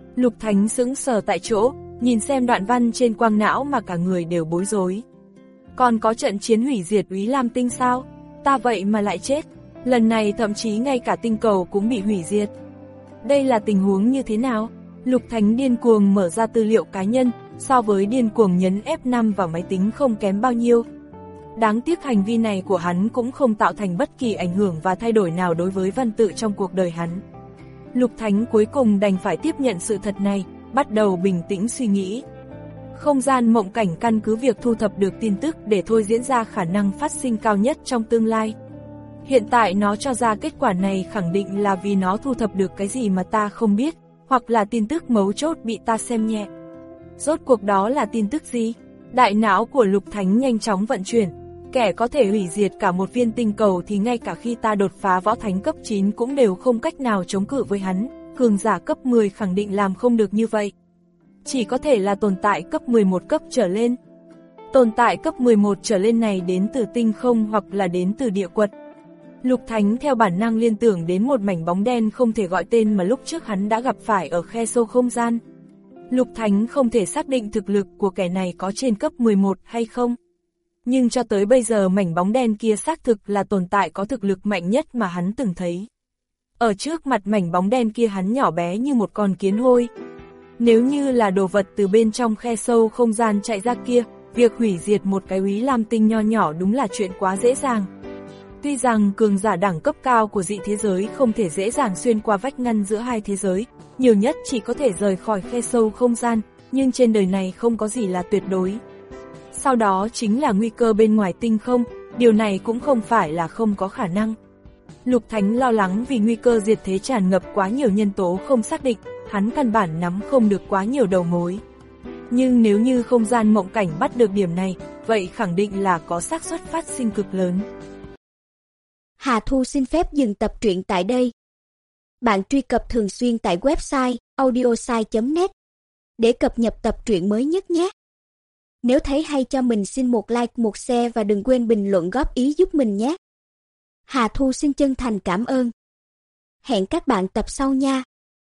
[SPEAKER 2] Lục Thánh sững sờ tại chỗ, nhìn xem đoạn văn trên quang não mà cả người đều bối rối. Còn có trận chiến hủy diệt Úy Lam Tinh sao? Ta vậy mà lại chết. Lần này thậm chí ngay cả tinh cầu cũng bị hủy diệt. Đây là tình huống như thế nào? Lục Thánh điên cuồng mở ra tư liệu cá nhân, so với điên cuồng nhấn F năm vào máy tính không kém bao nhiêu. Đáng tiếc hành vi này của hắn cũng không tạo thành bất kỳ ảnh hưởng và thay đổi nào đối với văn tự trong cuộc đời hắn. Lục Thánh cuối cùng đành phải tiếp nhận sự thật này, bắt đầu bình tĩnh suy nghĩ. Không gian mộng cảnh căn cứ việc thu thập được tin tức để thôi diễn ra khả năng phát sinh cao nhất trong tương lai. Hiện tại nó cho ra kết quả này khẳng định là vì nó thu thập được cái gì mà ta không biết, hoặc là tin tức mấu chốt bị ta xem nhẹ. Rốt cuộc đó là tin tức gì? Đại não của Lục Thánh nhanh chóng vận chuyển. Kẻ có thể hủy diệt cả một viên tinh cầu thì ngay cả khi ta đột phá võ thánh cấp chín cũng đều không cách nào chống cự với hắn. Cường giả cấp mười khẳng định làm không được như vậy. Chỉ có thể là tồn tại cấp mười một cấp trở lên. Tồn tại cấp mười một trở lên này đến từ tinh không hoặc là đến từ địa quật. Lục Thánh theo bản năng liên tưởng đến một mảnh bóng đen không thể gọi tên mà lúc trước hắn đã gặp phải ở khe sâu không gian. Lục Thánh không thể xác định thực lực của kẻ này có trên cấp mười một hay không. Nhưng cho tới bây giờ mảnh bóng đen kia xác thực là tồn tại có thực lực mạnh nhất mà hắn từng thấy. Ở trước mặt mảnh bóng đen kia hắn nhỏ bé như một con kiến hôi. Nếu như là đồ vật từ bên trong khe sâu không gian chạy ra kia, việc hủy diệt một cái Úy Lam Tinh nho nhỏ đúng là chuyện quá dễ dàng. Tuy rằng cường giả đẳng cấp cao của dị thế giới không thể dễ dàng xuyên qua vách ngăn giữa hai thế giới, nhiều nhất chỉ có thể rời khỏi khe sâu không gian, nhưng trên đời này không có gì là tuyệt đối. Sau đó chính là nguy cơ bên ngoài tinh không, điều này cũng không phải là không có khả năng. Lục Thánh lo lắng vì nguy cơ diệt thế tràn ngập quá nhiều nhân tố không xác định, hắn căn bản nắm không được quá nhiều đầu mối. Nhưng nếu như không gian mộng cảnh bắt được điểm này, vậy khẳng định là có xác suất phát sinh cực lớn.
[SPEAKER 3] Hà Thu xin phép dừng tập truyện tại đây. Bạn truy cập thường xuyên tại website audiosai chấm net để cập nhật tập truyện mới nhất nhé. Nếu thấy hay cho mình xin một like, một share và đừng quên bình luận góp ý giúp mình nhé. Hà Thu xin chân thành cảm ơn. Hẹn các bạn tập sau nha.